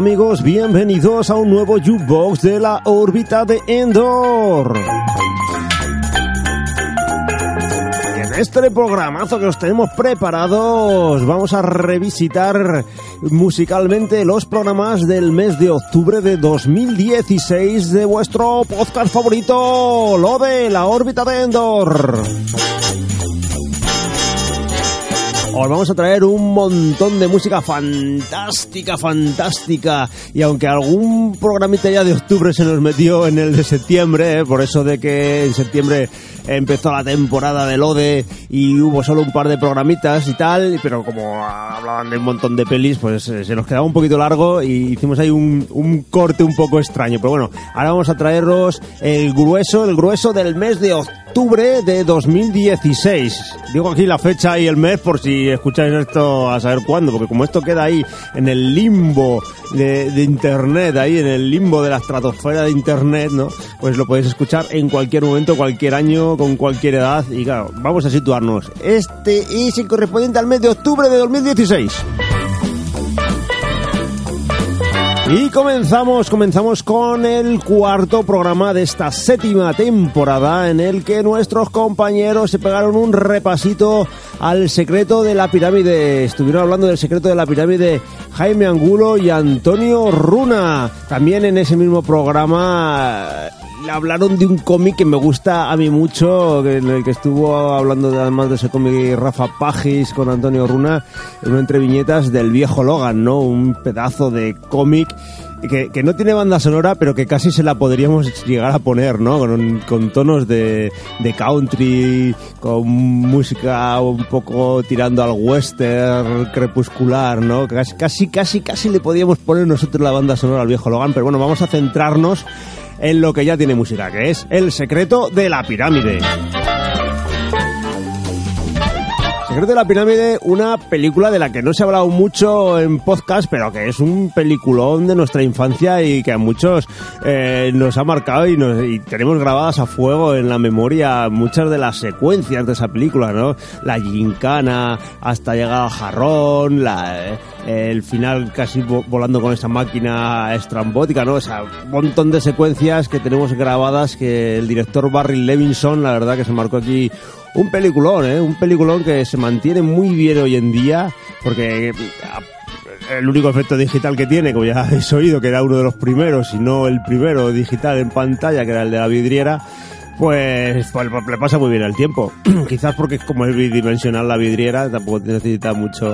amigos, bienvenidos a un nuevo Jukebox de la órbita de Endor. En este programazo que os tenemos preparados, vamos a revisitar musicalmente los programas del mes de octubre de 2016 de vuestro podcast favorito, lo de la órbita de Endor. Os vamos a traer un montón de música fantástica, y aunque algún programita ya de octubre se nos metió en el de septiembre, por eso de que en septiembre empezó la temporada del ODE y hubo solo un par de programitas y tal, pero como hablaban de un montón de pelis, pues se nos quedaba un poquito largo y hicimos ahí un corte un poco extraño. Pero bueno, ahora vamos a traeros el grueso del mes de octubre de 2016. Digo aquí la fecha y el mes por si escucháis esto a saber cuándo, porque como esto queda ahí en el limbo de internet, ahí en el limbo de la estratosfera de internet, ¿no? Pues lo podéis escuchar en cualquier momento, cualquier año, con cualquier edad. Y claro, vamos a situarnos. Este es el correspondiente al mes de octubre de 2016. Y comenzamos con el cuarto programa de esta séptima temporada, en el que nuestros compañeros se pegaron un repasito al secreto de la pirámide. Estuvieron hablando del secreto de la pirámide Jaime Angulo y Antonio Runa. También en ese mismo programa hablaron de un cómic que me gusta a mí mucho, en el que estuvo hablando además de ese cómic Rafa Pagis con Antonio Runa, en una entre viñetas del viejo Logan, ¿no? Un pedazo de cómic que no tiene banda sonora, pero que casi se la podríamos llegar a poner, ¿no? Con tonos de country, con música un poco tirando al western crepuscular, ¿no? Casi le podíamos poner nosotros la banda sonora al viejo Logan, pero bueno, vamos a centrarnos en lo que ya tiene música, que es El secreto de la pirámide. Secreto de la pirámide, una película de la que no se ha hablado mucho en podcast, pero que es un peliculón de nuestra infancia y que a muchos nos ha marcado y tenemos grabadas a fuego en la memoria muchas de las secuencias de esa película, ¿no? La gincana hasta llegar al jarrón, el final casi volando con esa máquina estrambótica, ¿no? O sea, un montón de secuencias que tenemos grabadas, que el director Barry Levinson, la verdad que se marcó aquí un peliculón que se mantiene muy bien hoy en día, porque el único efecto digital que tiene, como ya habéis oído, que era uno de los primeros, si no el primero digital en pantalla, que era el de la vidriera, pues le pasa muy bien el tiempo. Quizás porque como es bidimensional la vidriera, tampoco necesita mucho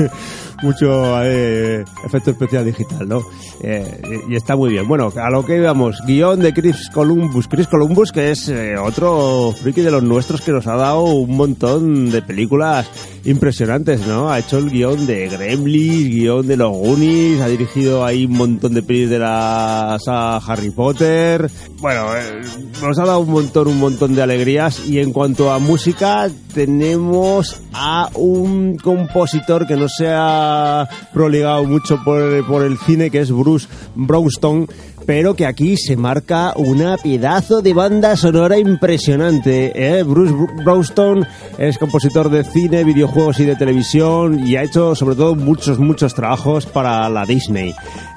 efecto especial digital, ¿no? Y está muy bien. Bueno, a lo que íbamos, guión de Chris Columbus, que es otro friki de los nuestros que nos ha dado un montón de películas impresionantes, ¿no? Ha hecho el guión de Gremlins, guión de los Goonies, ha dirigido ahí un montón de pelis de la saga Harry Potter. Bueno, nos ha dado un montón de alegrías. Y en cuanto a música, tenemos a un compositor que no se ha proligado mucho por el cine, que es Bruce Brownstone, pero que aquí se marca una pedazo de banda sonora impresionante, ¿eh? Bruce Brownstone es compositor de cine, videojuegos y de televisión, y ha hecho sobre todo muchos trabajos para la Disney.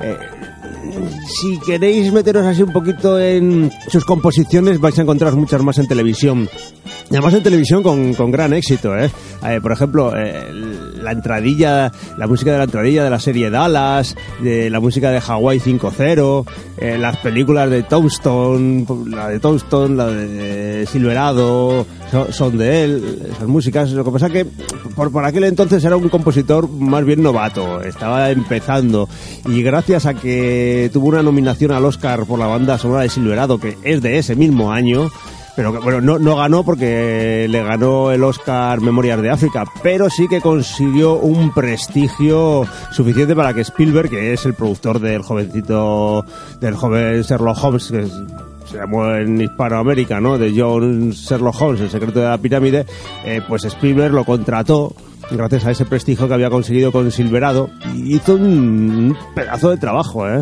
Si queréis meteros así un poquito en sus composiciones, vais a encontrar muchas más en televisión. Y además en televisión con gran éxito, ¿eh? Por ejemplo, la música de la entradilla de la serie Dallas, de la música de Hawaii 5-0, las películas de Tombstone, la de Silverado, son de él, esas músicas. Lo que pasa que por aquel entonces era un compositor más bien novato, estaba empezando, y gracias a que tuvo una nominación al Oscar por la banda sonora de Silverado, que es de ese mismo año, pero que, bueno, no ganó porque le ganó el Oscar Memorias de África, pero sí que consiguió un prestigio suficiente para que Spielberg, que es el productor del joven Sherlock Holmes, que se llamó en Hispanoamérica, ¿no?, de John Sherlock Holmes, El secreto de la pirámide, pues Spielberg lo contrató gracias a ese prestigio que había conseguido con Silverado, y hizo un pedazo de trabajo, ¿eh?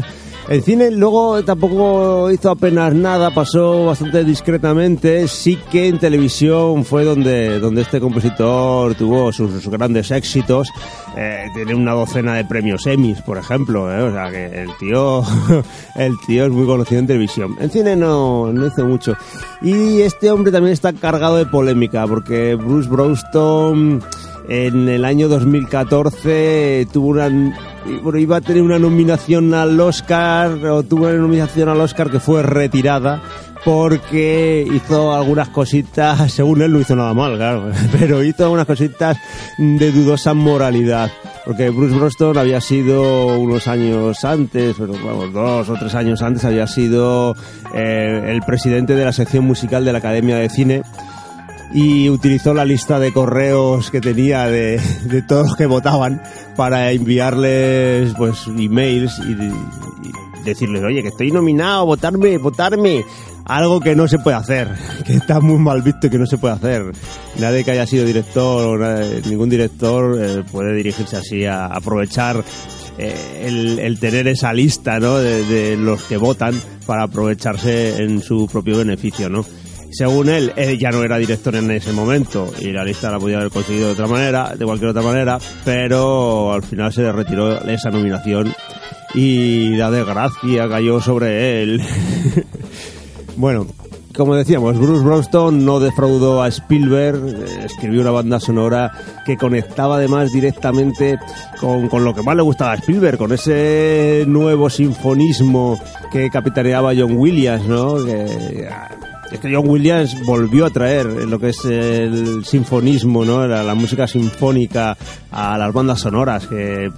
En cine luego tampoco hizo apenas nada, pasó bastante discretamente. Sí que en televisión fue donde este compositor tuvo sus grandes éxitos. Tiene una docena de premios Emmys, por ejemplo, o sea que el tío es muy conocido en televisión. En cine no hizo mucho. Y este hombre también está cargado de polémica, porque Bruce Brownston en el año 2014 iba a tener una nominación al Oscar, o tuvo una nominación al Oscar que fue retirada porque hizo algunas cositas, según él no hizo nada mal, claro, pero hizo algunas cositas de dudosa moralidad, porque Bruce Brownston había sido unos años antes, pero vamos, 2 o 3 años antes, había sido el presidente de la sección musical de la Academia de Cine, y utilizó la lista de correos que tenía de todos los que votaban para enviarles pues emails y decirles, oye, que estoy nominado, votarme, algo que no se puede hacer, que está muy mal visto y que no se puede hacer. Nadie que haya sido director o ningún director puede dirigirse así a aprovechar el tener esa lista, ¿no?, de los que votan para aprovecharse en su propio beneficio, ¿no? Según él ya no era director en ese momento y la lista la podía haber conseguido de cualquier otra manera, pero al final se le retiró esa nominación y la desgracia cayó sobre él. Bueno, como decíamos, Bruce Brownston no defraudó a Spielberg, escribió una banda sonora que conectaba además directamente con lo que más le gustaba a Spielberg, con ese nuevo sinfonismo que capitaneaba John Williams, ¿no? Es que John Williams volvió a traer lo que es el sinfonismo, ¿no?, la música sinfónica a las bandas sonoras, que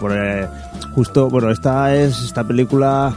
esta película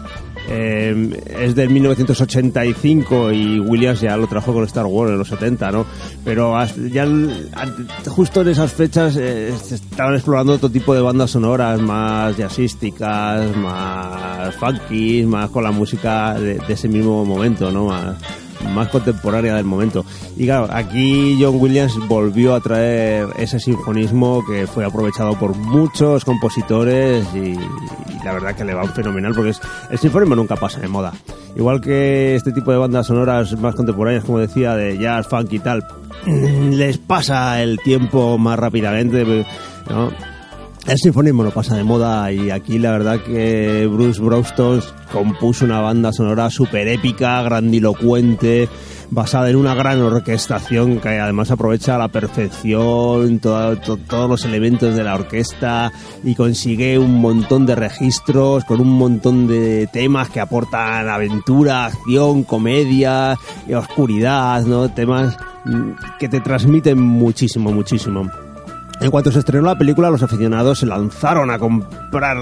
es del 1985 y Williams ya lo trajo con Star Wars en los 70, ¿no? Pero ya justo en esas fechas se estaban explorando otro tipo de bandas sonoras más jazzísticas, más funky, más con la música de ese mismo momento, ¿no?, más contemporánea del momento. Y claro, aquí John Williams volvió a traer ese sinfonismo que fue aprovechado por muchos compositores y la verdad que le va fenomenal, porque el sinfonismo nunca pasa de moda. Igual que este tipo de bandas sonoras más contemporáneas, como decía, de jazz, funk y tal, les pasa el tiempo más rápidamente, ¿no? El sinfonismo no pasa de moda y aquí la verdad que Bruce Brownston compuso una banda sonora súper épica, grandilocuente, basada en una gran orquestación que además aprovecha a la perfección todos los elementos de la orquesta y consigue un montón de registros con un montón de temas que aportan aventura, acción, comedia y oscuridad, ¿no? Temas que te transmiten muchísimo, muchísimo. En cuanto se estrenó la película, los aficionados se lanzaron a comprar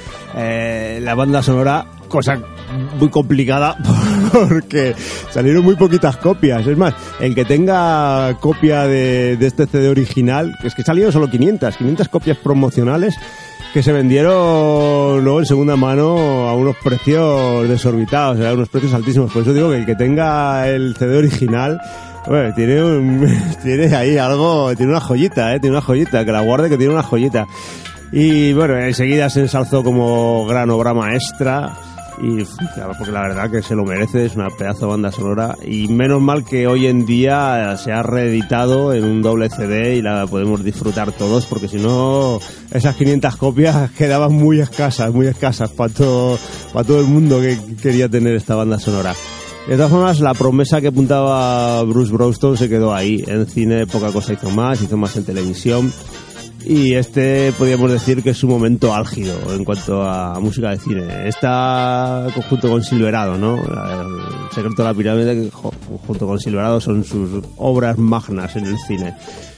la banda sonora, cosa muy complicada porque salieron muy poquitas copias. Es más, el que tenga copia de este CD original, es que salieron solo 500 copias promocionales que se vendieron luego en segunda mano a unos precios desorbitados, a unos precios altísimos. Por eso digo que el que tenga el CD original, bueno, tiene ahí algo, tiene una joyita, que la guarde, que tiene una joyita. Y bueno, enseguida se ensalzó como gran obra maestra y claro, porque la verdad que se lo merece, es una pedazo de banda sonora y menos mal que hoy en día se ha reeditado en un doble CD y la podemos disfrutar todos, porque si no esas 500 copias quedaban muy escasas para todo el mundo que quería tener esta banda sonora. De todas formas, la promesa que apuntaba Bruce Brownston se quedó ahí. En cine poca cosa hizo más en televisión. Y podríamos decir que es su momento álgido en cuanto a música de cine. Está junto con Silverado, ¿no? El secreto de la pirámide, junto con Silverado, son sus obras magnas en el cine.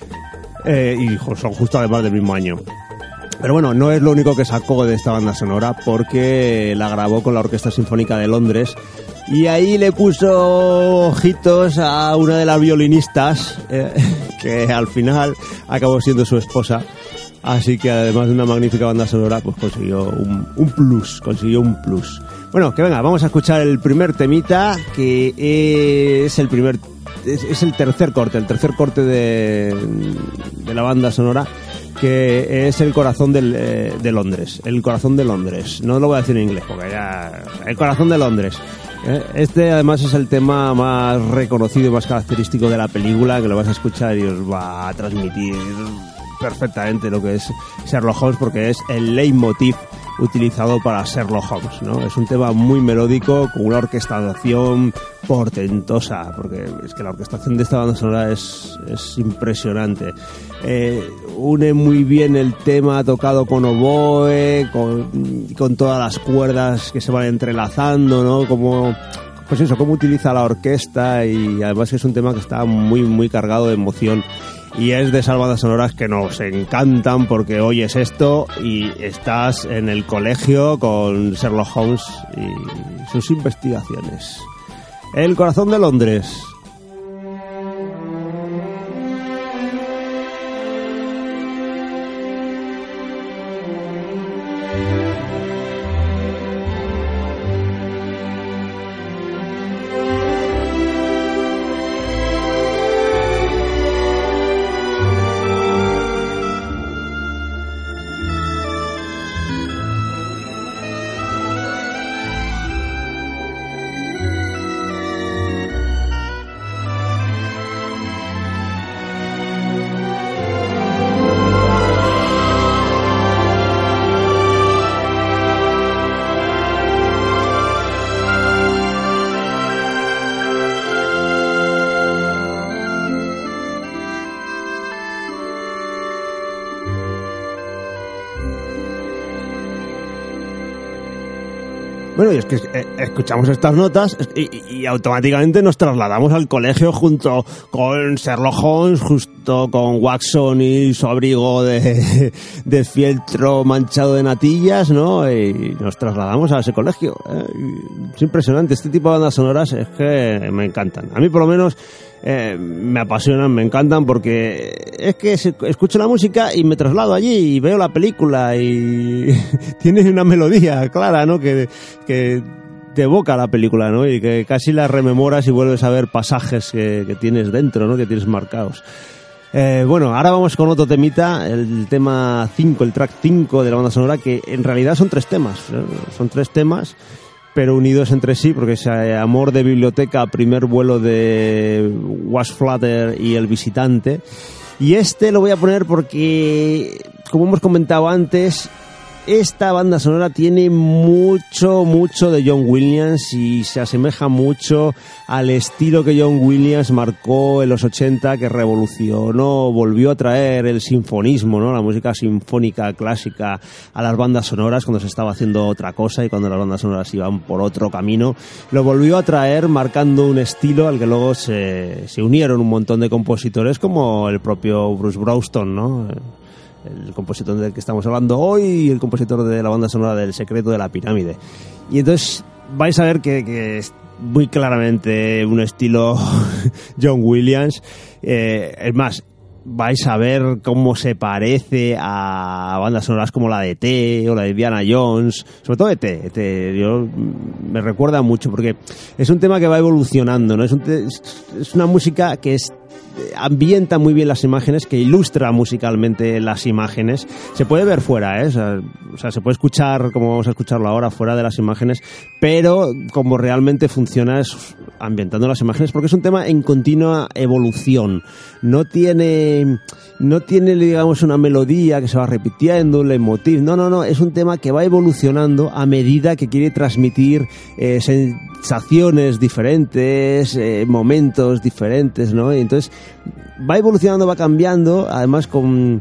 Y son justo además del mismo año. Pero bueno, no es lo único que sacó de esta banda sonora, porque la grabó con la Orquesta Sinfónica de Londres. Y ahí le puso ojitos a una de las violinistas, que al final acabó siendo su esposa. Así que además de una magnífica banda sonora, pues consiguió un plus. Bueno, que venga, vamos a escuchar el primer temita, que es el tercer corte de la banda sonora, que es El corazón de Londres. El corazón de Londres. No lo voy a decir en inglés porque ya... El corazón de Londres. Este además es el tema más reconocido y más característico de la película, que lo vas a escuchar y os va a transmitir perfectamente lo que es Sherlock Holmes, porque es el leitmotiv utilizado para Sherlock Holmes, ¿no? Es un tema muy melódico, con una orquestación portentosa, porque es que la orquestación de esta banda sonora es impresionante. Une muy bien el tema tocado con oboe, con todas las cuerdas que se van entrelazando, ¿no? Como cómo utiliza la orquesta, y además es un tema que está muy, muy cargado de emoción. Y es de esas bandas sonoras que nos encantan porque oyes esto y estás en el colegio con Sherlock Holmes y sus investigaciones. El corazón de Londres. Bueno, y es que escuchamos estas notas y automáticamente nos trasladamos al colegio junto con Sherlock Holmes, justo con Watson y su abrigo de fieltro manchado de natillas, ¿no? Y nos trasladamos a ese colegio. Es impresionante. Este tipo de bandas sonoras es que me encantan. A mí, por lo menos, me apasionan, me encantan, porque es que escucho la música y me traslado allí y veo la película y tiene una melodía clara, ¿no? Que te evoca la película, ¿no? Y que casi la rememoras y vuelves a ver pasajes que tienes dentro, ¿no? Que tienes marcados. Bueno, ahora vamos con otro temita, el tema 5, el track 5 de la banda sonora, que en realidad son 3 temas, son 3 temas, pero unidos entre sí, porque es Amor de biblioteca, Primer vuelo de Was Flutter y El visitante. Y este lo voy a poner porque, como hemos comentado antes, esta banda sonora tiene mucho de John Williams y se asemeja mucho al estilo que John Williams marcó en los 80, que revolucionó, volvió a traer el sinfonismo, ¿no? La música sinfónica clásica a las bandas sonoras cuando se estaba haciendo otra cosa y cuando las bandas sonoras iban por otro camino. Lo volvió a traer marcando un estilo al que luego se unieron un montón de compositores, como el propio Bruce Brownston, ¿no? El compositor del que estamos hablando hoy y el compositor de la banda sonora del Secreto de la Pirámide. Y entonces vais a ver que es muy claramente un estilo John Williams. Es más, vais a ver cómo se parece a bandas sonoras como la de E.T. o la de Indiana Jones, sobre todo E.T. Me recuerda mucho porque es un tema que va evolucionando, ¿no? Es una música que ambienta muy bien las imágenes, que ilustra musicalmente las imágenes. Se puede ver fuera, o sea, se puede escuchar, como vamos a escucharlo ahora, fuera de las imágenes, pero como realmente funciona es ambientando las imágenes, porque es un tema en continua evolución. No tiene, digamos, una melodía que se va repitiendo, un leitmotiv. No, es un tema que va evolucionando a medida que quiere transmitir sensaciones diferentes, momentos diferentes, ¿no? Y entonces va evolucionando, va cambiando, además con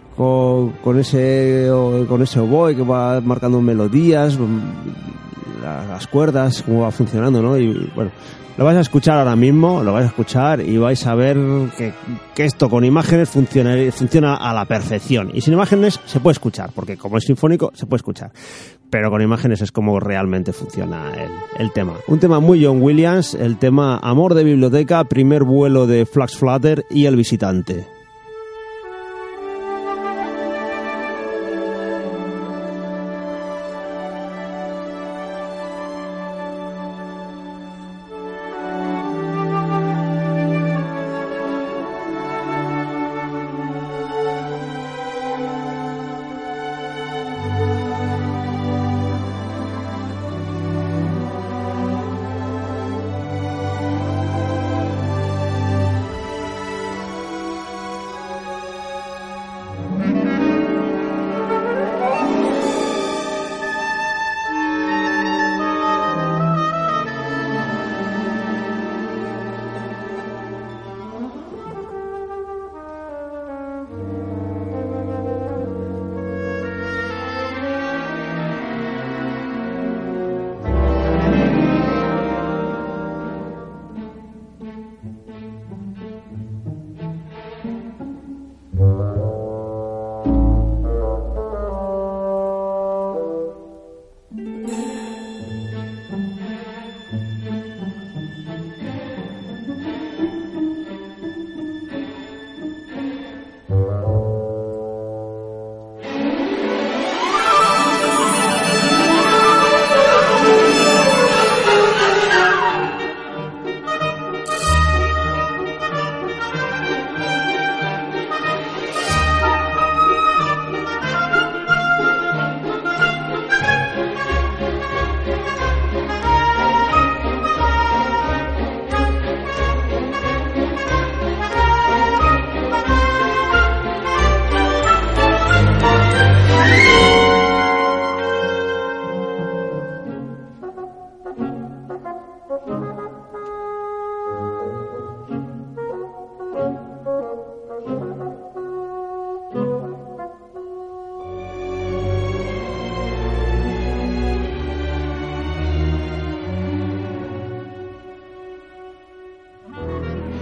ese oboe que va marcando melodías, las cuerdas, cómo va funcionando, ¿no? Y bueno, lo vais a escuchar ahora mismo, y vais a ver que esto con imágenes funciona a la perfección. Y sin imágenes se puede escuchar, porque como es sinfónico se puede escuchar. Pero con imágenes es como realmente funciona el tema. Un tema muy John Williams, el tema Amor de biblioteca, Primer vuelo de Flax Flutter y El visitante.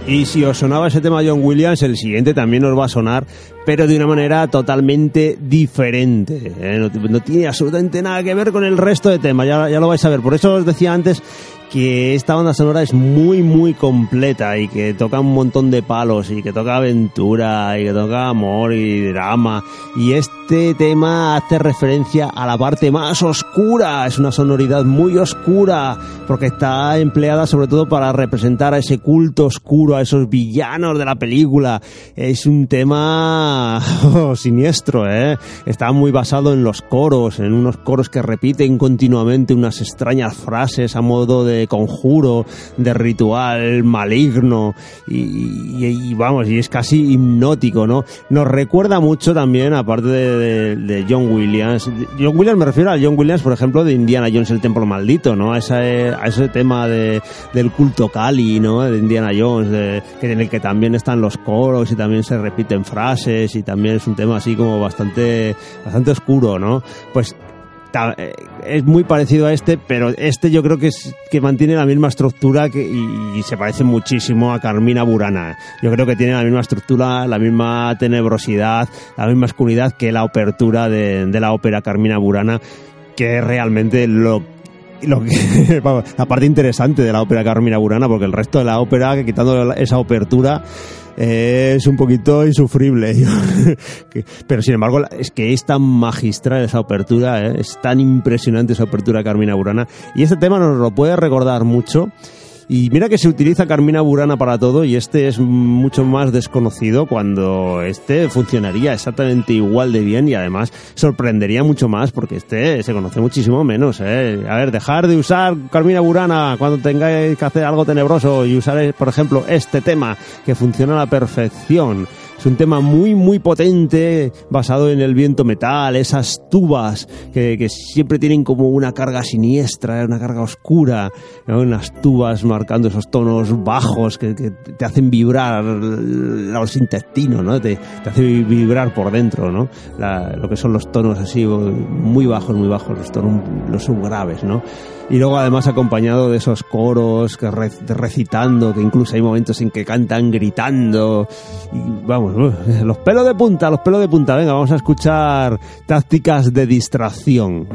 Y si os sonaba ese tema John Williams, el siguiente también os va a sonar, pero de una manera totalmente diferente, ¿eh? No tiene absolutamente nada que ver con el resto de temas, ya lo vais a ver. Por eso os decía antes que esta banda sonora es muy muy completa y que toca un montón de palos y que toca aventura y que toca amor y drama, y este tema hace referencia a la parte más oscura. Es una sonoridad muy oscura porque está empleada sobre todo para representar a ese culto oscuro, a esos villanos de la película. Es un tema siniestro, ¿eh? Está muy basado en los coros, en unos coros que repiten continuamente unas extrañas frases a modo de conjuro, de ritual maligno, y vamos, y es casi hipnótico, ¿no? Nos recuerda mucho también, aparte de John Williams. John Williams, me refiero a John Williams, por ejemplo, de Indiana Jones, el templo maldito, ¿no? A ese tema del culto Kali, ¿no? De Indiana Jones, en el que también están los coros y también se repiten frases, y también es un tema así como bastante oscuro, ¿no? Pues es muy parecido a este, pero este yo creo que mantiene la misma estructura y se parece muchísimo a Carmina Burana. Yo creo que tiene la misma estructura, la misma tenebrosidad, la misma oscuridad que la apertura de la ópera Carmina Burana, que es realmente lo que la parte interesante de la ópera Carmina Burana, porque el resto de la ópera, que quitando esa apertura, es un poquito insufrible. Pero sin embargo es que es tan magistral esa apertura, ¿eh? Es tan impresionante esa apertura de Carmina Burana, y este tema nos lo puede recordar mucho. Y mira que se utiliza Carmina Burana para todo, y este es mucho más desconocido, cuando este funcionaría exactamente igual de bien, y además sorprendería mucho más, porque este se conoce muchísimo menos, ¿eh? A ver, dejar de usar Carmina Burana cuando tengáis que hacer algo tenebroso y usar, por ejemplo, este tema que funciona a la perfección. Es un tema muy muy potente, basado en el viento metal, esas tubas que siempre tienen como una carga siniestra, una carga oscura, ¿no? Unas tubas marcando esos tonos bajos que te hacen vibrar los intestinos, ¿no? Te hace vibrar por dentro, ¿no? Lo que son los tonos así muy bajos, los subgraves, ¿no? Y luego además acompañado de esos coros que recitando, que incluso hay momentos en que cantan gritando, y vamos, los pelos de punta. Venga, vamos a escuchar Tácticas de Distracción.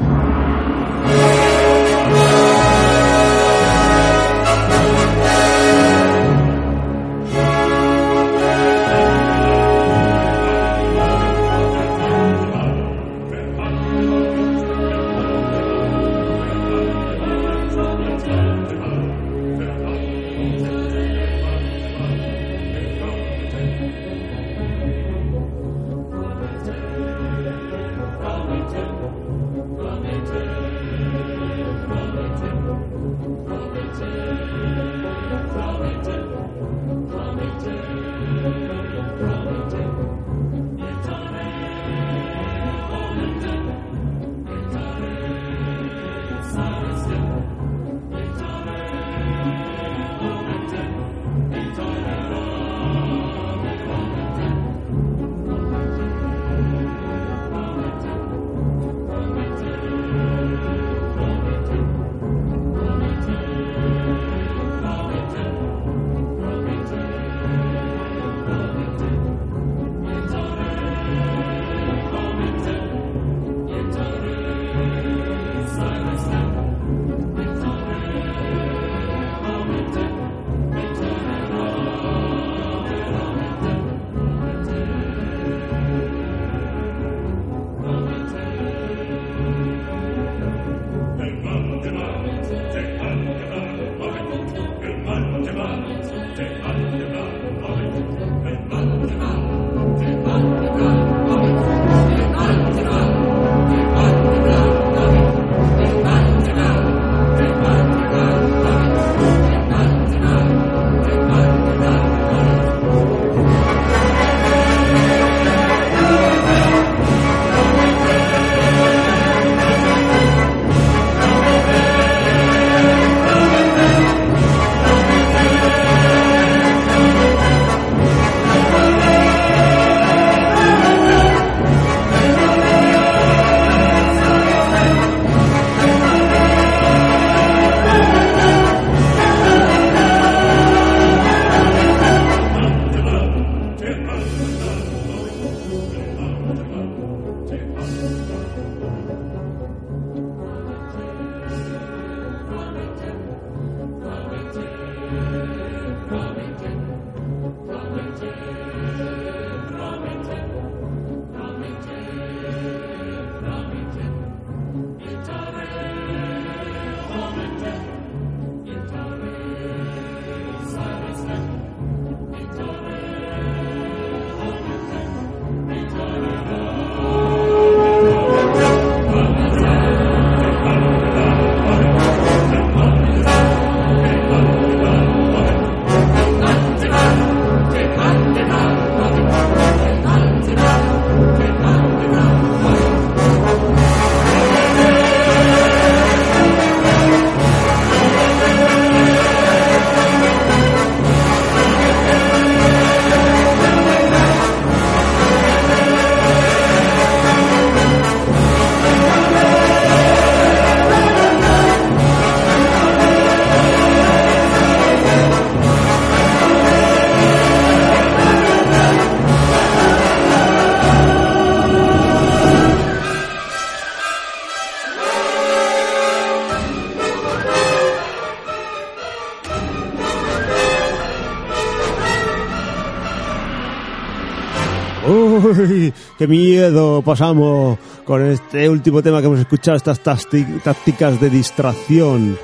¡Uy! ¡Qué miedo pasamos con este último tema que hemos escuchado! Estas tácticas de distracción.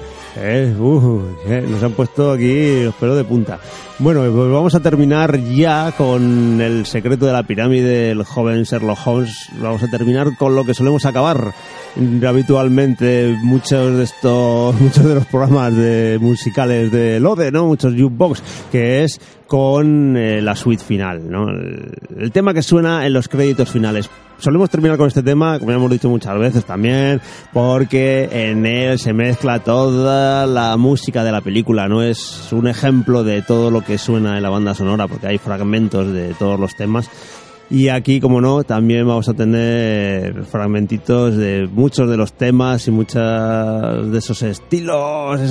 Nos han puesto aquí los pelos de punta. Bueno, pues vamos a terminar ya con El secreto de la pirámide del joven Sherlock Holmes. Vamos a terminar con lo que solemos acabar habitualmente muchos de los programas musicales de Lode, ¿no? Muchos jukebox, que es con la suite final, ¿no? El tema que suena en los créditos finales. Solemos terminar con este tema, como ya hemos dicho muchas veces también, porque en él se mezcla toda la música de la película, ¿no? Es un ejemplo de todo lo que suena en la banda sonora, porque hay fragmentos de todos los temas. Y aquí, como no, también vamos a tener fragmentitos de muchos de los temas y muchos de esos estilos,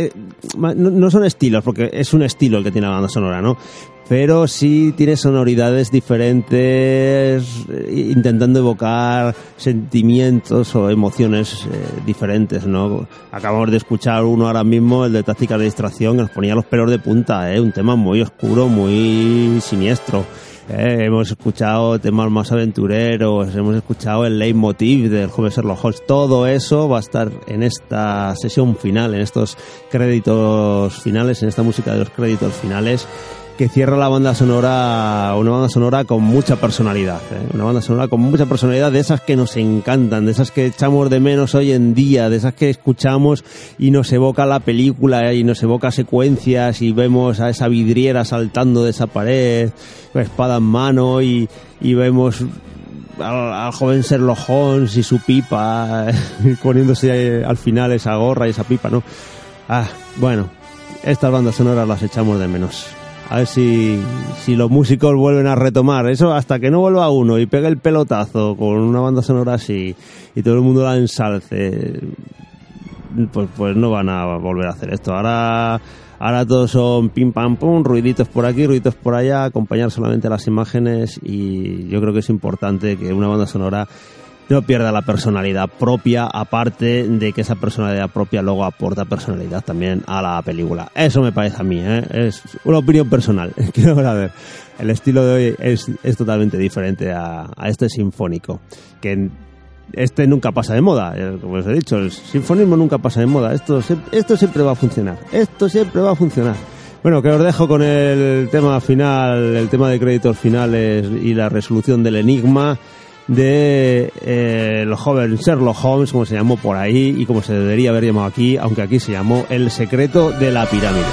no son estilos, porque es un estilo el que tiene la banda sonora, ¿no? Pero sí tiene sonoridades diferentes, intentando evocar sentimientos o emociones diferentes, ¿no? Acabamos de escuchar uno ahora mismo, el de Tácticas de Distracción, que nos ponía los pelos de punta, un tema muy oscuro, muy siniestro. Hemos escuchado temas más aventureros, hemos escuchado el leitmotiv del joven Sherlock Holmes. Todo eso va a estar en esta sesión final, en estos créditos finales, en esta música de los créditos finales, que cierra la banda sonora, una banda sonora con mucha personalidad, una banda sonora con mucha personalidad, de esas que nos encantan, de esas que echamos de menos hoy en día, de esas que escuchamos y nos evoca la película y nos evoca secuencias y vemos a esa vidriera saltando de esa pared, con espada en mano y vemos al joven Sherlock Holmes y su pipa poniéndose al final esa gorra y esa pipa, ¿no? Bueno, estas bandas sonoras las echamos de menos. A ver si los músicos vuelven a retomar eso, hasta que no vuelva uno y pegue el pelotazo con una banda sonora así y todo el mundo la ensalce, pues no van a volver a hacer esto. Ahora todos son pim pam pum, ruiditos por aquí, ruiditos por allá, acompañar solamente las imágenes, y yo creo que es importante que una banda sonora no pierda la personalidad propia, aparte de que esa personalidad propia luego aporta personalidad también a la película. Eso me parece a mí, es una opinión personal. Quiero ver, el estilo de hoy es totalmente diferente a este sinfónico, que este nunca pasa de moda, como os he dicho, el sinfonismo nunca pasa de moda. Esto siempre va a funcionar, Bueno, que os dejo con el tema final, el tema de créditos finales y la resolución del enigma de el joven Sherlock Holmes, como se llamó por ahí y como se debería haber llamado aquí, aunque aquí se llamó El secreto de la pirámide.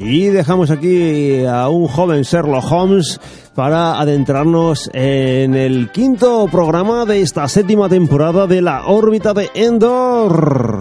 Y dejamos aquí a un joven Sherlock Holmes para adentrarnos en el quinto programa de esta 7ª temporada de La órbita de Endor.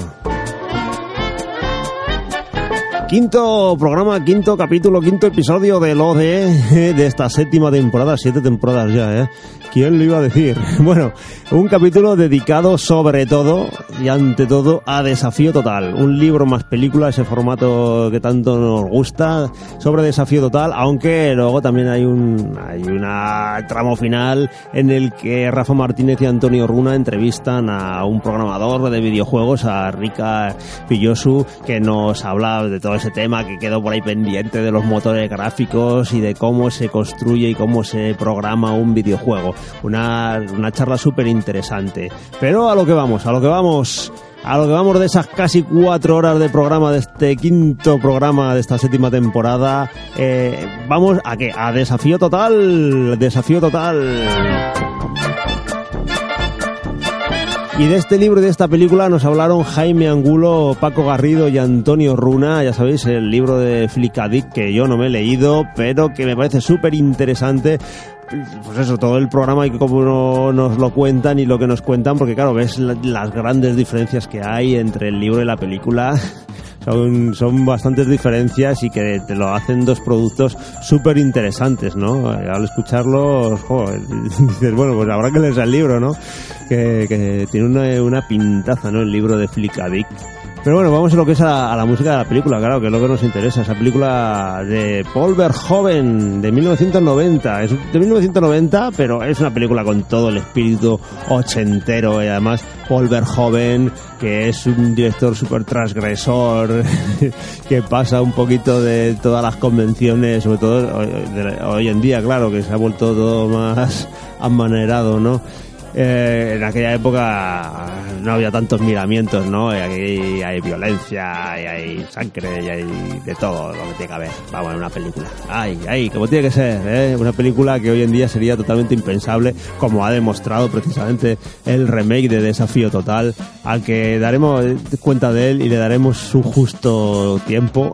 Quinto programa, quinto capítulo, quinto episodio de esta 7ª temporada, 7 temporadas ya, ¿Quién lo iba a decir? Bueno, un capítulo dedicado sobre todo y ante todo a Desafío Total. Un libro más película, ese formato que tanto nos gusta, sobre Desafío Total, aunque luego también hay una tramo final en el que Rafa Martínez y Antonio Runa entrevistan a un programador de videojuegos, a Rika Pillosu, que nos habla de todo ese tema que quedó por ahí pendiente de los motores gráficos y de cómo se construye y cómo se programa un videojuego. Una charla súper interesante. Pero a lo que vamos de esas casi 4 horas de programa, de este quinto programa de esta 7ª temporada. Vamos a ¿qué? A Desafío Total. Y de este libro y de esta película nos hablaron Jaime Angulo, Paco Garrido y Antonio Runa. Ya sabéis, el libro de Flickadick, que yo no me he leído, pero que me parece súper interesante. Pues eso, todo el programa y cómo nos lo cuentan y lo que nos cuentan, porque claro, ves las grandes diferencias que hay entre el libro y la película. Son bastantes diferencias y que te lo hacen dos productos súper interesantes, ¿no? Al escucharlos, joder, dices, bueno, pues habrá que leerse el libro, ¿no? Que tiene una pintaza, ¿no? El libro de Flickadick. Pero bueno, vamos a lo que es a la música de la película, claro, que es lo que nos interesa. Esa película de Paul Verhoeven, de 1990. Es de 1990, pero es una película con todo el espíritu ochentero. Y además, Paul Verhoeven, que es un director súper transgresor, que pasa un poquito de todas las convenciones, sobre todo hoy en día, claro, que se ha vuelto todo más amanerado, ¿no? En aquella época no había tantos miramientos, ¿no? Y aquí hay violencia, y hay sangre, y hay de todo lo que tiene que haber. Vamos, en una película. ¡Ay! Como tiene que ser, ¿eh? Una película que hoy en día sería totalmente impensable, como ha demostrado precisamente el remake de Desafío Total, al que daremos cuenta de él y le daremos su justo tiempo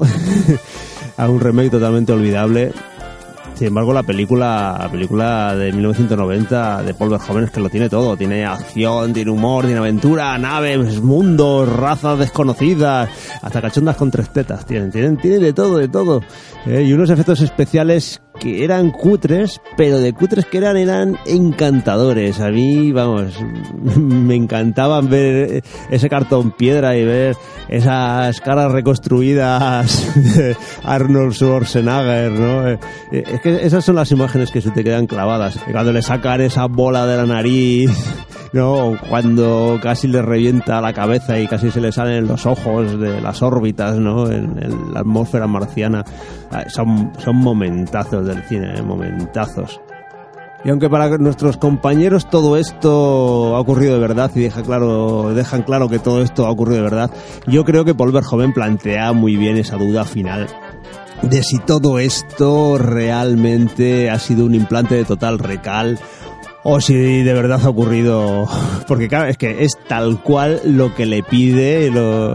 a un remake totalmente olvidable. Sin embargo, la película de 1990 de Paul Verhoeven es que lo tiene todo. Tiene acción, tiene humor, tiene aventura, naves, mundos, razas desconocidas, hasta cachondas con 3 tetas. Tiene de todo. Y unos efectos especiales que eran cutres, pero de cutres que eran encantadores. A mí, vamos, me encantaban ver ese cartón piedra y ver esas caras reconstruidas de Arnold Schwarzenegger, ¿no? Es que esas son las imágenes que se te quedan clavadas. Cuando le sacan esa bola de la nariz, ¿no? Cuando casi le revienta la cabeza y casi se le salen los ojos de las órbitas, ¿no? En la atmósfera marciana. Son momentazos del cine, momentazos. Y aunque para nuestros compañeros todo esto ha ocurrido de verdad y dejan claro que todo esto ha ocurrido de verdad, yo creo que Paul Verhoeven plantea muy bien esa duda final de si todo esto realmente ha sido un implante de Total Recall o si de verdad ha ocurrido, porque claro, es que es tal cual lo que le pide,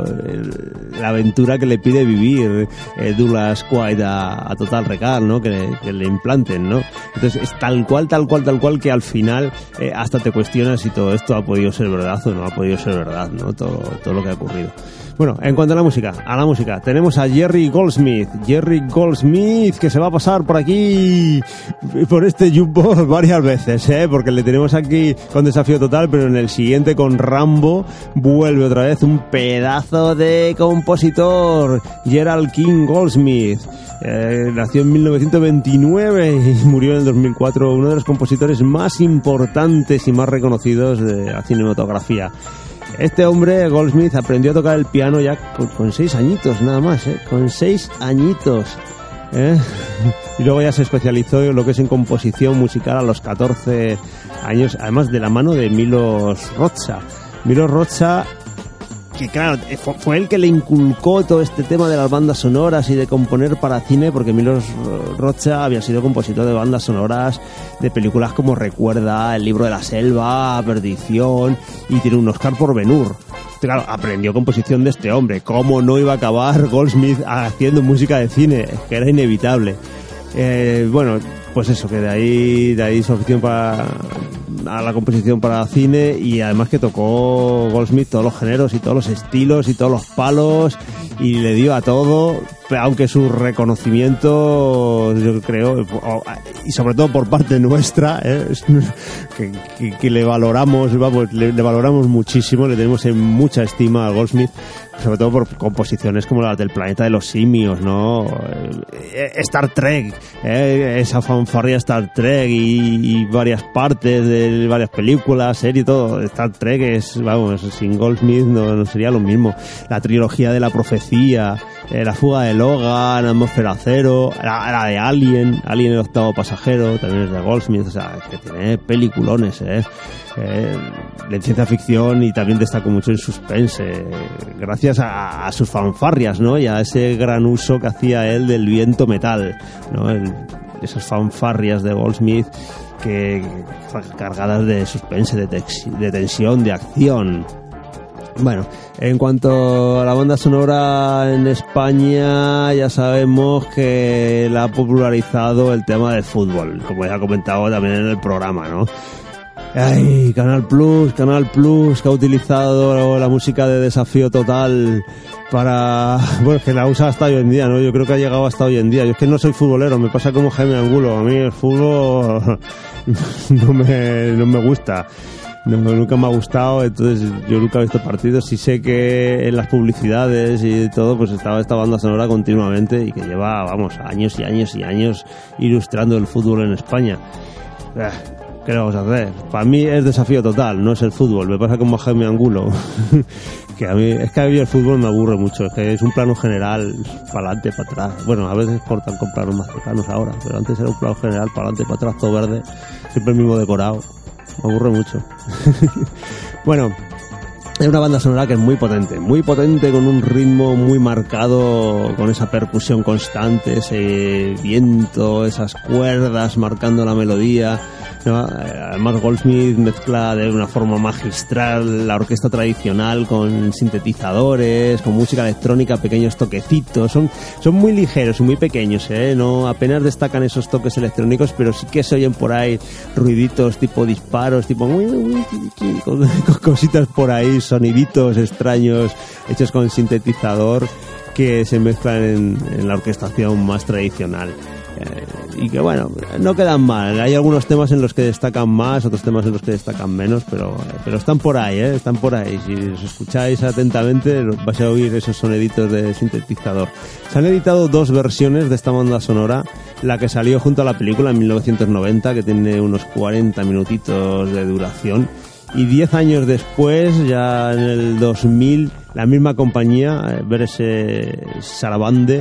la aventura que le pide vivir Douglas Quaid a Total Recall, ¿no? Que le implanten, ¿no? Entonces es tal cual que al final hasta te cuestionas si todo esto ha podido ser verdad o no ha podido ser verdad, ¿no? Todo lo que ha ocurrido. Bueno, en cuanto a la música, tenemos a Jerry Goldsmith, que se va a pasar por aquí, por este jukebox varias veces, porque le tenemos aquí con Desafío Total, pero en el siguiente con Rambo vuelve otra vez un pedazo de compositor, Gerald King Goldsmith. Nació en 1929 y murió en el 2004, uno de los compositores más importantes y más reconocidos de la cinematografía. Este hombre, Goldsmith, aprendió a tocar el piano ya con 6 añitos, nada más, con 6 añitos. Y luego ya se especializó en lo que es en composición musical a los 14 años, además de la mano de Milos Rocha. Milos Rocha, que claro, fue el que le inculcó todo este tema de las bandas sonoras y de componer para cine, porque Milos Rocha había sido compositor de bandas sonoras de películas como Recuerda, El libro de la selva, Perdición, y tiene un Oscar por Ben-Hur. claro, aprendió composición de este hombre. ¿Cómo no iba a acabar Goldsmith haciendo música de cine? Que era inevitable. Bueno, pues eso, que de ahí su afición a la composición para cine, y además que tocó Goldsmith todos los géneros y todos los estilos y todos los palos, y le dio a todo, aunque su reconocimiento, yo creo, y sobre todo por parte nuestra, que le valoramos, vamos, le valoramos muchísimo, le tenemos en mucha estima a Goldsmith, sobre todo por composiciones como las del Planeta de los Simios, ¿no? Star Trek, esa fanfarria Star Trek y varias partes de varias películas, series, todo. Star Trek es, vamos, sin Goldsmith no sería lo mismo. La trilogía de la profecía, La fuga de Logan, Atmósfera Cero, la de Alien el octavo pasajero, también es de Goldsmith, o sea, que tiene peliculones, en ciencia ficción, y también destacó mucho en suspense, gracias a sus fanfarrias, ¿no? Y a ese gran uso que hacía él del viento metal, ¿no? Esas fanfarrias de Goldsmith que cargadas de suspense, de tensión, de acción. Bueno, en cuanto a la banda sonora en España, ya sabemos que la ha popularizado el tema del fútbol, como ya he comentado también en el programa, ¿no? Ay, Canal Plus, que ha utilizado la música de Desafío Total para... Bueno, que la usa hasta hoy en día, ¿no? Yo creo que ha llegado hasta hoy en día. Yo es que no soy futbolero, me pasa como Jaime Angulo. A mí el fútbol no me gusta. Nunca me ha gustado, entonces yo nunca he visto partidos. Y sé que en las publicidades y todo, pues estaba esta banda sonora continuamente, y que lleva, vamos, años y años y años ilustrando el fútbol en España. ¿Qué le vamos a hacer? Para mí es Desafío Total, no es el fútbol. Me pasa como a Jaime Angulo. Que a mí el fútbol me aburre mucho. Es que es un plano general, para adelante, para atrás. Bueno, a veces cortan con planos más cercanos ahora, pero antes era un plano general, para adelante, para atrás, todo verde. Siempre el mismo decorado. Me aburre mucho. Bueno, es una banda sonora que es muy potente, con un ritmo muy marcado, con esa percusión constante, ese viento, esas cuerdas marcando la melodía, ¿no? Además Goldsmith mezcla de una forma magistral la orquesta tradicional con sintetizadores, con música electrónica, pequeños toquecitos, son muy ligeros y muy pequeños, no apenas destacan esos toques electrónicos, pero sí que se oyen por ahí ruiditos tipo disparos, tipo con cositas por ahí, soniditos extraños hechos con sintetizador que se mezclan en la orquestación más tradicional. Y que bueno, no quedan mal. Hay algunos temas en los que destacan más, otros temas en los que destacan menos, pero están por ahí, están por ahí. Si os escucháis atentamente vais a oír esos soniditos de sintetizador. Se han editado 2 versiones de esta banda sonora, la que salió junto a la película en 1990, que tiene unos 40 minutitos de duración, y 10 años después, ya en el 2000, la misma compañía, Berese Sarabande,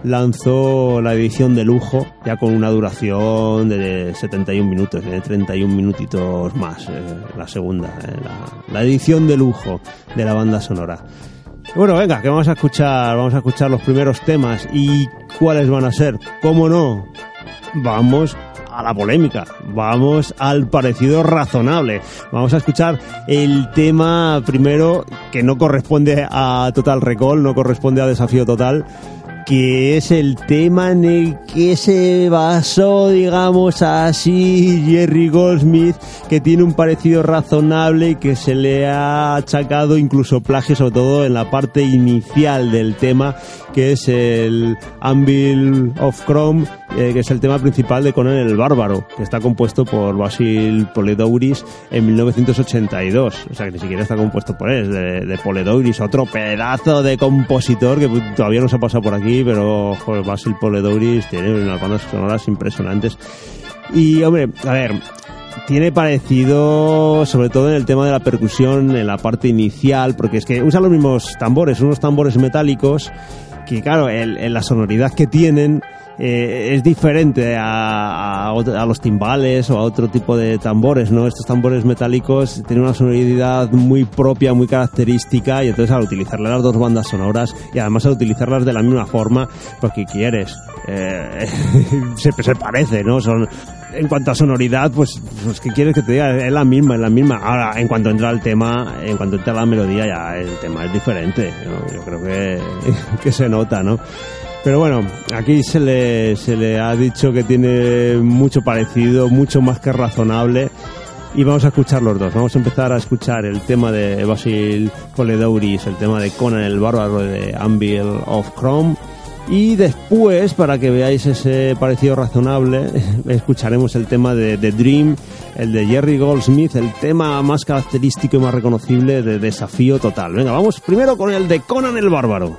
lanzó la edición de lujo, ya con una duración de 71 minutos, de 31 minutitos más, la segunda, la edición de lujo de la banda sonora. Bueno, venga, que vamos a escuchar los primeros temas. ¿Y cuáles van a ser? ¿Cómo no? Vamos a la polémica, vamos al parecido razonable. Vamos a escuchar el tema primero, que no corresponde a Total Recall, no corresponde a Desafío Total, que es el tema en el que se basó, digamos así, Jerry Goldsmith, que tiene un parecido razonable y que se le ha achacado incluso plagio, sobre todo en la parte inicial del tema, que es el Anvil of Chrome, que es el tema principal de Conan el Bárbaro, que está compuesto por Basil Poledouris en 1982. O sea, que ni siquiera está compuesto por él, es de Poledouris, otro pedazo de compositor que todavía no se ha pasado por aquí, pero joder, Basil Poledouris tiene unas bandas sonoras impresionantes. Y, hombre, a ver, tiene parecido sobre todo en el tema de la percusión, en la parte inicial, porque es que usan los mismos tambores, unos tambores metálicos que, claro, en la sonoridad que tienen es diferente a los timbales o a otro tipo de tambores, ¿no? Estos tambores metálicos tienen una sonoridad muy propia, muy característica, y entonces al utilizarle las 2 bandas sonoras, y además al utilizarlas de la misma forma, pues ¿qué quieres? Se parece, ¿no? Son en cuanto a sonoridad, pues ¿qué quieres que te diga? Es la misma. Ahora, en cuanto entra la melodía, ya el tema es diferente, ¿no? Yo creo que se nota, ¿no? Pero bueno, aquí se le ha dicho que tiene mucho parecido, mucho más que razonable. Y vamos a escuchar los dos. Vamos a empezar a escuchar el tema de Basil Poledouris, el tema de Conan el Bárbaro de Anvil of Chrome. Y después, para que veáis ese parecido razonable, escucharemos el tema de The Dream, el de Jerry Goldsmith, el tema más característico y más reconocible de Desafío Total. Venga, vamos primero con el de Conan el Bárbaro.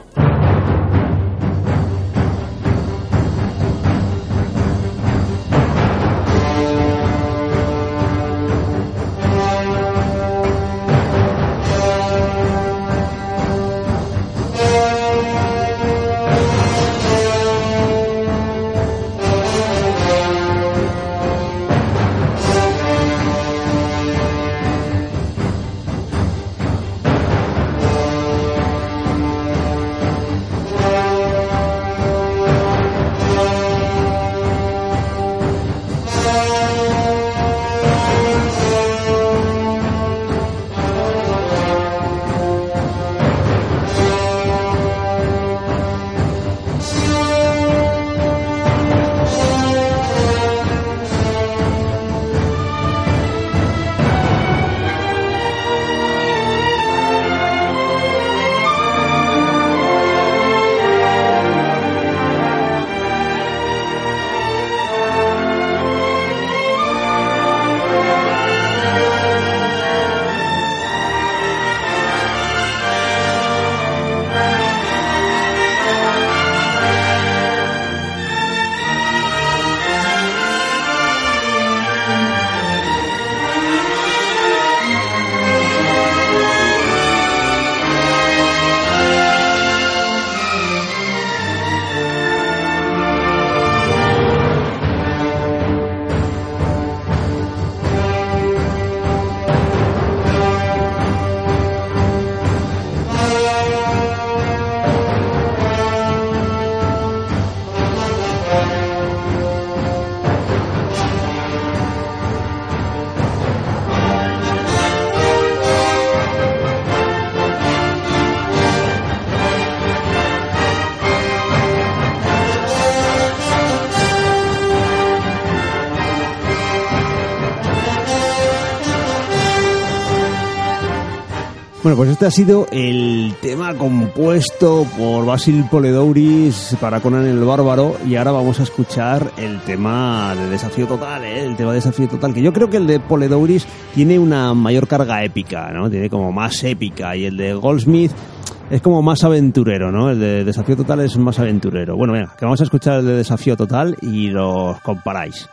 Bueno, pues este ha sido el tema compuesto por Basil Poledouris para Conan el Bárbaro, y ahora vamos a escuchar el tema de Desafío Total, el tema de Desafío Total, que yo creo que el de Poledouris tiene una mayor carga épica, ¿no? Tiene como más épica, y el de Goldsmith es como más aventurero, ¿no? El de Desafío Total es más aventurero. Bueno, venga, que vamos a escuchar el de Desafío Total y los comparáis.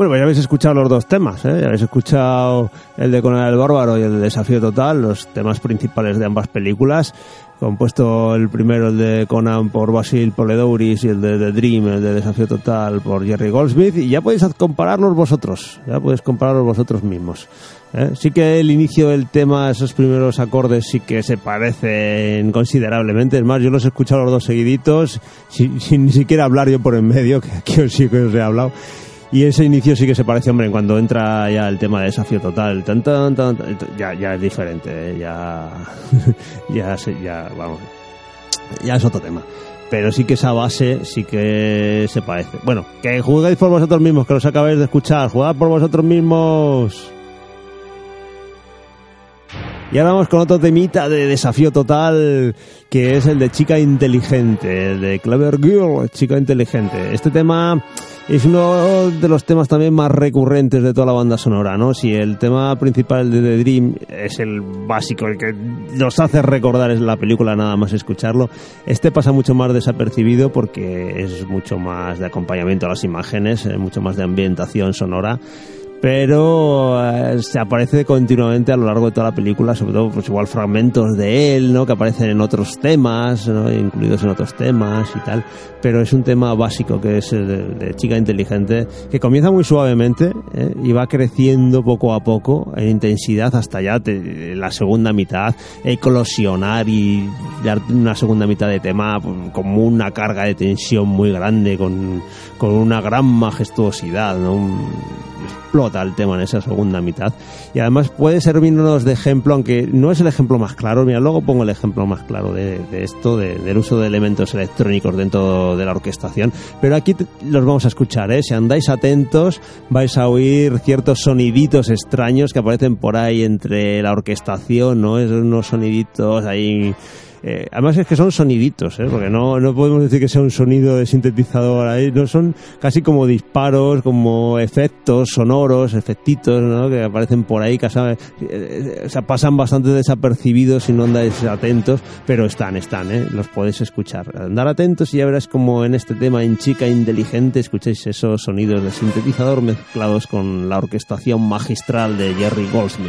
Bueno, pues ya habéis escuchado los dos temas, ¿eh? Ya habéis escuchado el de Conan el Bárbaro y el de Desafío Total, los temas principales de ambas películas. Compuesto el primero, el de Conan, por Basil Poledouris, y el de The Dream, el de Desafío Total, por Jerry Goldsmith, y ya podéis compararlos vosotros, mismos. Sí que el inicio del tema, esos primeros acordes sí que se parecen considerablemente. Es más, yo los he escuchado los dos seguiditos, sin ni siquiera hablar yo por en medio, que aquí sí que os he hablado. Y ese inicio sí que se parece, hombre, cuando entra ya el tema de Desafío Total, ya es diferente, ya es otro tema. Pero sí que esa base sí que se parece. Bueno, que juguéis por vosotros mismos, que los acabáis de escuchar, jugad por vosotros mismos. Y ahora vamos con otro temita de Desafío Total, que es el de Chica Inteligente, el de Clever Girl, Chica Inteligente. Este tema es uno de los temas también más recurrentes de toda la banda sonora, ¿no? Si el tema principal de The Dream es el básico, el que nos hace recordar es la película nada más escucharlo, este pasa mucho más desapercibido porque es mucho más de acompañamiento a las imágenes, mucho más de ambientación sonora. Pero se aparece continuamente a lo largo de toda la película, sobre todo pues igual fragmentos de él, ¿no? Que aparecen en otros temas, ¿no? Incluidos en otros temas y tal, pero es un tema básico que es el de Chica Inteligente, que comienza muy suavemente, y va creciendo poco a poco en intensidad hasta ya la segunda mitad, eclosionar y dar una segunda mitad de tema como una carga de tensión muy grande, con una gran majestuosidad, ¿no? Explota el tema en esa segunda mitad, y además puede servirnos de ejemplo, aunque no es el ejemplo más claro. Mira, luego pongo el ejemplo más claro de esto, del uso de elementos electrónicos dentro de la orquestación, pero aquí los vamos a escuchar, si andáis atentos vais a oír ciertos soniditos extraños que aparecen por ahí entre la orquestación, ¿no? Es unos soniditos ahí. Además es que son soniditos, porque no podemos decir que sea un sonido de sintetizador ahí, no, son casi como disparos, como efectos sonoros, efectitos, ¿no? Que aparecen por ahí, que pasan bastante desapercibidos si no andáis atentos, pero están, los podéis escuchar. Andar atentos y ya verás como en este tema, en Chica Inteligente, escucháis esos sonidos de sintetizador mezclados con la orquestación magistral de Jerry Goldsmith.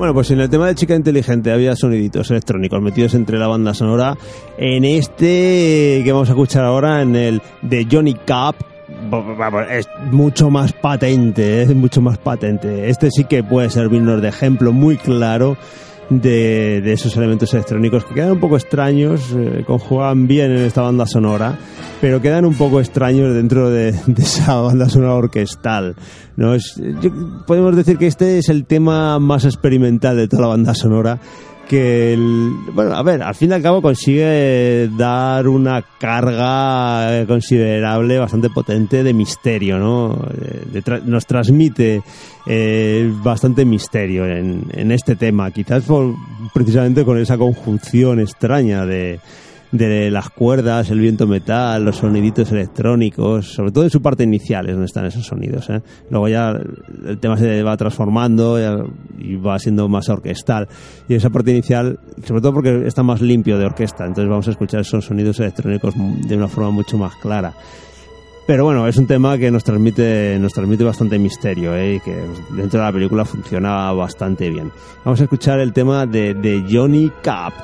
Bueno, pues en el tema de Chica Inteligente había soniditos electrónicos metidos entre la banda sonora. En este que vamos a escuchar ahora, en el de Johnny Capp, es mucho más patente, es mucho más patente. Este sí que puede servirnos de ejemplo muy claro de esos elementos electrónicos que quedan un poco extraños, conjugan bien en esta banda sonora, pero quedan un poco extraños dentro de esa banda sonora orquestal, ¿no? Podemos decir que este es el tema más experimental de toda la banda sonora, que bueno, a ver, al fin y al cabo consigue dar una carga considerable, bastante potente de misterio, ¿no? Nos transmite bastante misterio en este tema, quizás precisamente con esa conjunción extraña de las cuerdas, el viento metal, los soniditos electrónicos, sobre todo en su parte inicial es donde están esos sonidos, ¿eh? Luego ya el tema se va transformando y va siendo más orquestal, y esa parte inicial, sobre todo porque está más limpio de orquesta, entonces vamos a escuchar esos sonidos electrónicos de una forma mucho más clara. Pero bueno, es un tema que nos transmite bastante misterio, y que dentro de la película funciona bastante bien. Vamos a escuchar el tema de Johnny Capp.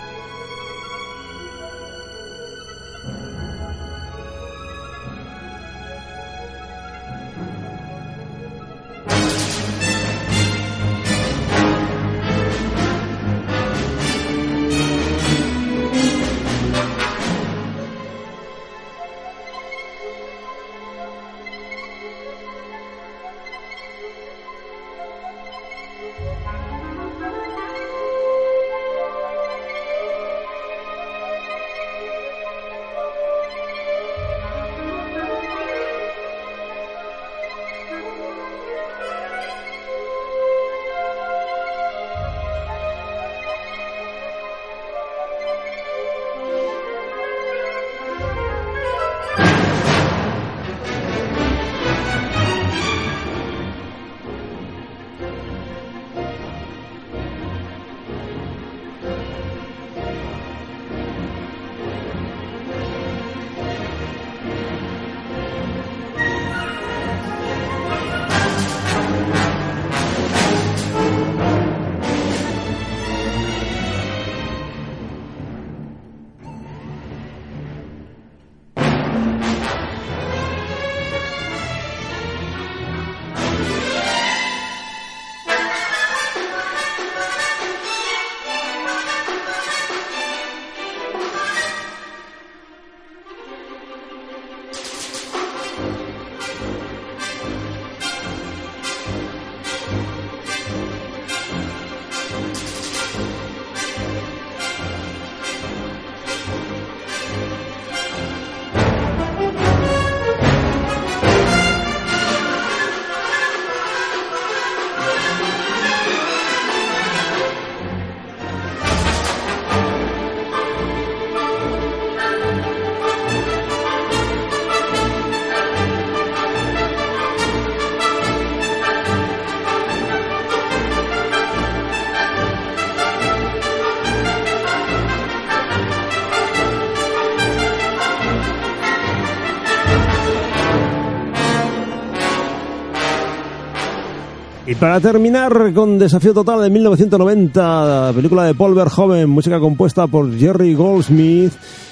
Y para terminar con Desafío Total de 1990, película de Paul Verhoeven, música compuesta por Jerry Goldsmith,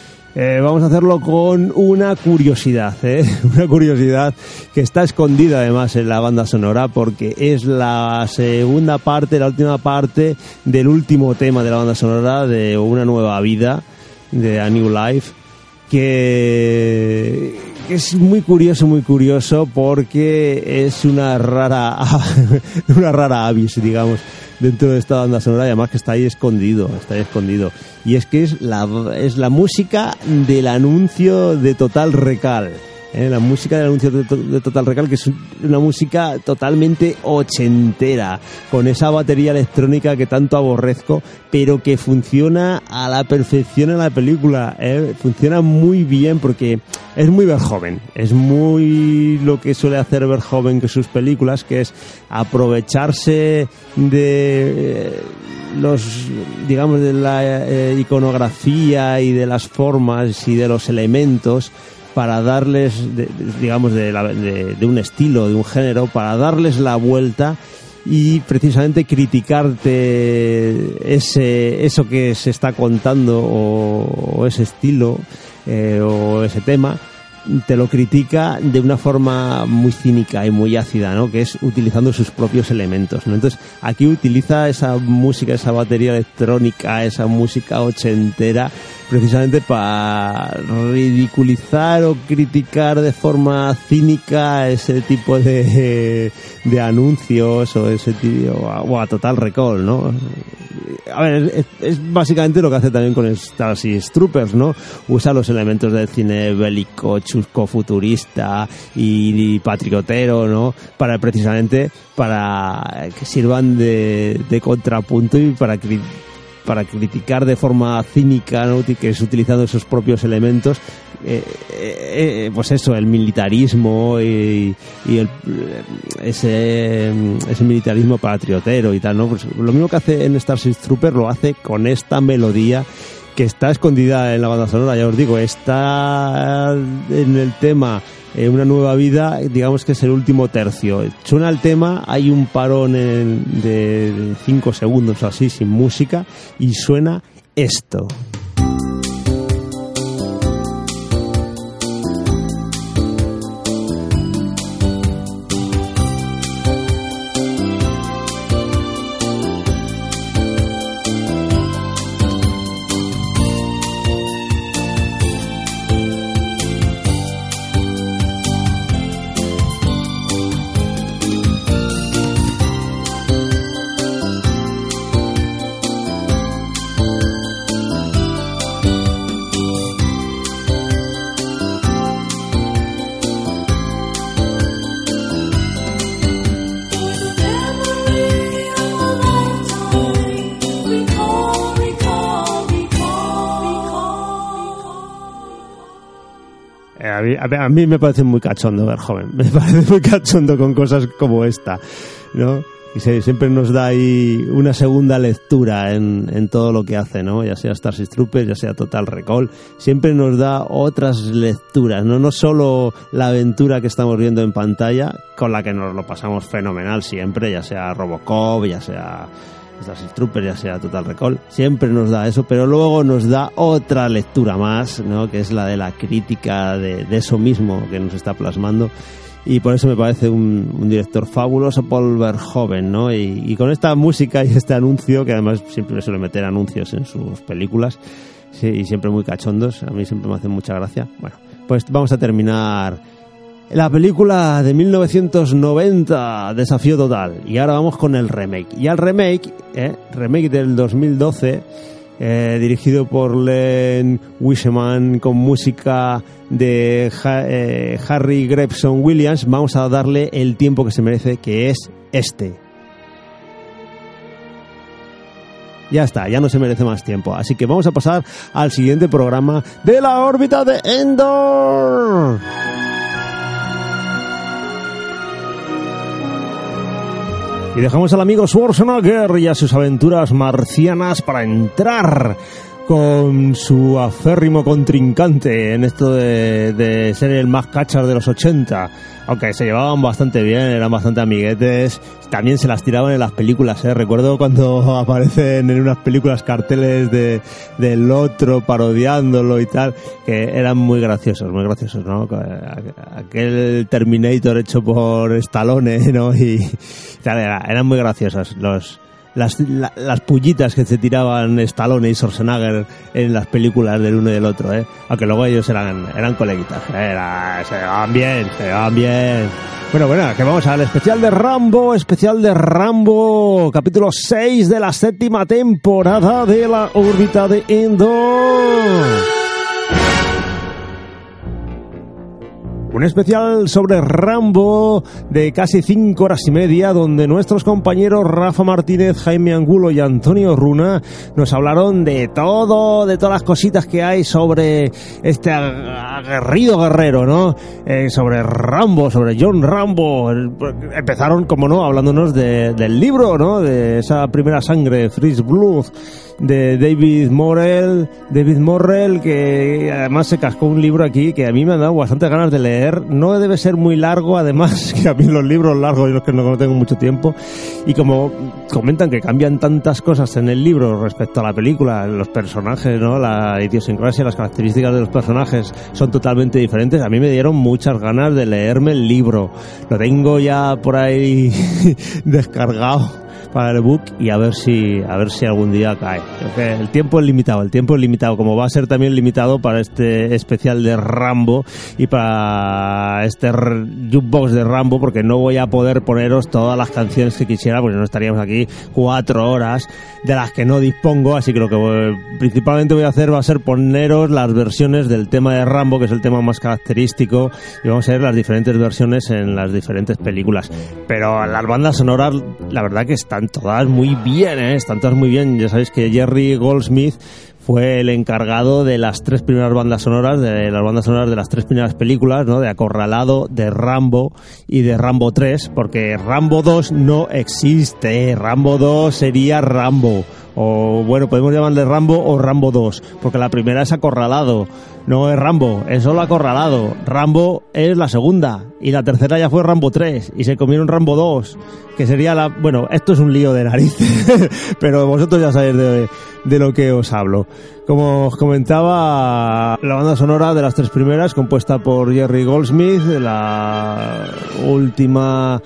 vamos a hacerlo con una curiosidad, una curiosidad que está escondida además en la banda sonora, porque es la segunda parte, la última parte del último tema de la banda sonora de Una Nueva Vida, de A New Life, que es muy curioso porque es una rara avis, digamos, dentro de esta banda sonora, y además que está ahí escondido. Y es que es la música del anuncio de Total Recall. La música del anuncio de Total Recall, que es una música totalmente ochentera, con esa batería electrónica que tanto aborrezco, pero que funciona a la perfección en la película. Funciona muy bien porque es muy Verhoeven, es muy lo que suele hacer Verhoeven con sus películas, que es aprovecharse de digamos, de la iconografía y de las formas y de los elementos, para darles, digamos, de un estilo, de un género, para darles la vuelta y precisamente criticarte eso que se está contando o ese estilo o ese tema, te lo critica de una forma muy cínica y muy ácida, ¿no? Que es utilizando sus propios elementos, ¿no? Entonces, aquí utiliza esa música, esa batería electrónica, esa música ochentera, precisamente para ridiculizar o criticar de forma cínica ese tipo de anuncios o ese tipo, o a Total Recall, ¿no? A ver, es básicamente lo que hace también con Starship Troopers, ¿no? Usa los elementos del cine bélico, chusco, futurista y patriotero, ¿no? Precisamente para que sirvan de contrapunto y para criticar de forma cínica, ¿no? Que es utilizando esos propios elementos, pues eso, el militarismo y ese militarismo patriotero y tal, ¿no? Pues lo mismo que hace en Starship Troopers lo hace con esta melodía que está escondida en la banda sonora, ya os digo, está en el tema Una nueva vida, digamos que es el último tercio. Suena el tema, hay un parón de 5 segundos o así, sin música, y suena esto. A mí me parece muy cachondo Verhoeven, me parece muy cachondo con cosas como esta, ¿no? Y siempre nos da ahí una segunda lectura en todo lo que hace, ¿no? Ya sea Starship Troopers, ya sea Total Recall, siempre nos da otras lecturas, ¿no? No solo la aventura que estamos viendo en pantalla, con la que nos lo pasamos fenomenal siempre, ya sea Robocop, ya sea Starship Troopers, ya sea Total Recall, siempre nos da eso, pero luego nos da otra lectura más, ¿no? Que es la de la crítica de eso mismo que nos está plasmando, y por eso me parece un director fabuloso, Paul Verhoeven, ¿no? Y con esta música y este anuncio, que además siempre suele meter anuncios en sus películas, sí, y siempre muy cachondos, a mí siempre me hacen mucha gracia. Bueno, pues vamos a terminar la película de 1990, Desafío Total, y ahora vamos con el remake. Y al remake del 2012, dirigido por Len Wiseman, con música de Harry Gregson Williams, vamos a darle el tiempo que se merece, que es este. Ya está, ya no se merece más tiempo, así que vamos a pasar al siguiente programa de la órbita de Endor. Y dejamos al amigo Schwarzenegger y a sus aventuras marcianas para entrar con su aférrimo contrincante en esto de ser el más cachas de los 80. Aunque se llevaban bastante bien, eran bastante amiguetes, también se las tiraban en las películas, ¿eh? Recuerdo cuando aparecen en unas películas carteles del otro parodiándolo y tal, que eran muy graciosos, ¿no? Aquel Terminator hecho por Stallone, ¿no? Y tal, eran muy graciosos las pullitas que se tiraban Stallone y Schwarzenegger en las películas del uno y del otro, aunque luego ellos eran coleguitas, se llevaban bien. Bueno, que vamos al especial de Rambo, capítulo 6 de la 7ª temporada de la órbita de Endor. Un especial sobre Rambo de casi 5 horas y media, donde nuestros compañeros Rafa Martínez, Jaime Angulo y Antonio Runa nos hablaron de todo, de todas las cositas que hay sobre este aguerrido guerrero, ¿no? Sobre Rambo, sobre John Rambo. Empezaron, como no, hablándonos del libro, ¿no? De esa primera sangre, First Blood. de David Morrell, que además se cascó un libro aquí que a mí me han dado bastante ganas de leer. No debe ser muy largo, además, que a mí los libros largos, yo es que no tengo mucho tiempo, y como comentan que cambian tantas cosas en el libro respecto a la película, los personajes, ¿no? La idiosincrasia, las características de los personajes son totalmente diferentes. A mí me dieron muchas ganas de leerme el libro. Lo tengo ya por ahí descargado para el book y a ver si algún día cae. Creo que el tiempo es limitado, como va a ser también limitado para este especial de Rambo y para este jukebox de Rambo, porque no voy a poder poneros todas las canciones que quisiera, porque no estaríamos aquí 4 horas de las que no dispongo, así que lo que principalmente voy a hacer va a ser poneros las versiones del tema de Rambo, que es el tema más característico, y vamos a ver las diferentes versiones en las diferentes películas. Pero las bandas sonoras, la verdad que están todas muy bien, están todas muy bien. Ya sabéis que Jerry Goldsmith fue el encargado de las 3 primeras bandas sonoras, de las 3 primeras películas, ¿no? De Acorralado, de Rambo y de Rambo 3, porque Rambo 2 no existe. Rambo 2 sería Rambo. O bueno, podemos llamarle Rambo o Rambo 2, porque la primera es Acorralado, no es Rambo, es solo Acorralado. Rambo es la segunda, y la tercera ya fue Rambo 3, y se comieron Rambo 2, que sería la... Bueno, esto es un lío de narices, pero vosotros ya sabéis de lo que os hablo. Como os comentaba, la banda sonora de las 3 primeras, compuesta por Jerry Goldsmith, la última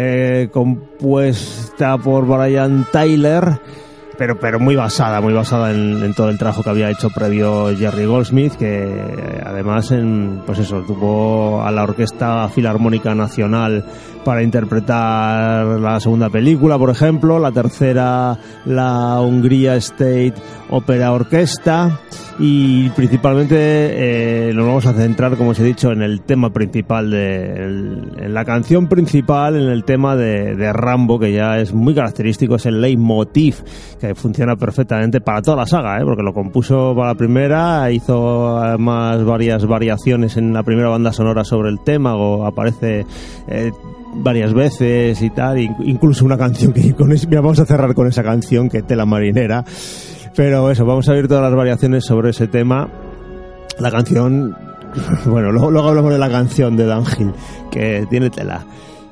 compuesta por Brian Tyler, pero muy basada en todo el trabajo que había hecho previo Jerry Goldsmith, que además tuvo a la Orquesta Filarmónica Nacional para interpretar la segunda película, por ejemplo, la tercera la Hungría State Opera Orquesta, y principalmente nos vamos a centrar, como os he dicho, en el tema principal, en la canción principal, en el tema de Rambo, que ya es muy característico, es el leitmotiv, que funciona perfectamente para toda la saga, porque lo compuso para la primera, hizo además varias variaciones en la primera banda sonora sobre el tema, o aparece varias veces y tal, incluso una canción que mira, vamos a cerrar con esa canción, que Tela Marinera. Pero eso, vamos a ver todas las variaciones sobre ese tema. La canción, bueno, luego hablamos de la canción de Dan Hill, que tiene tela.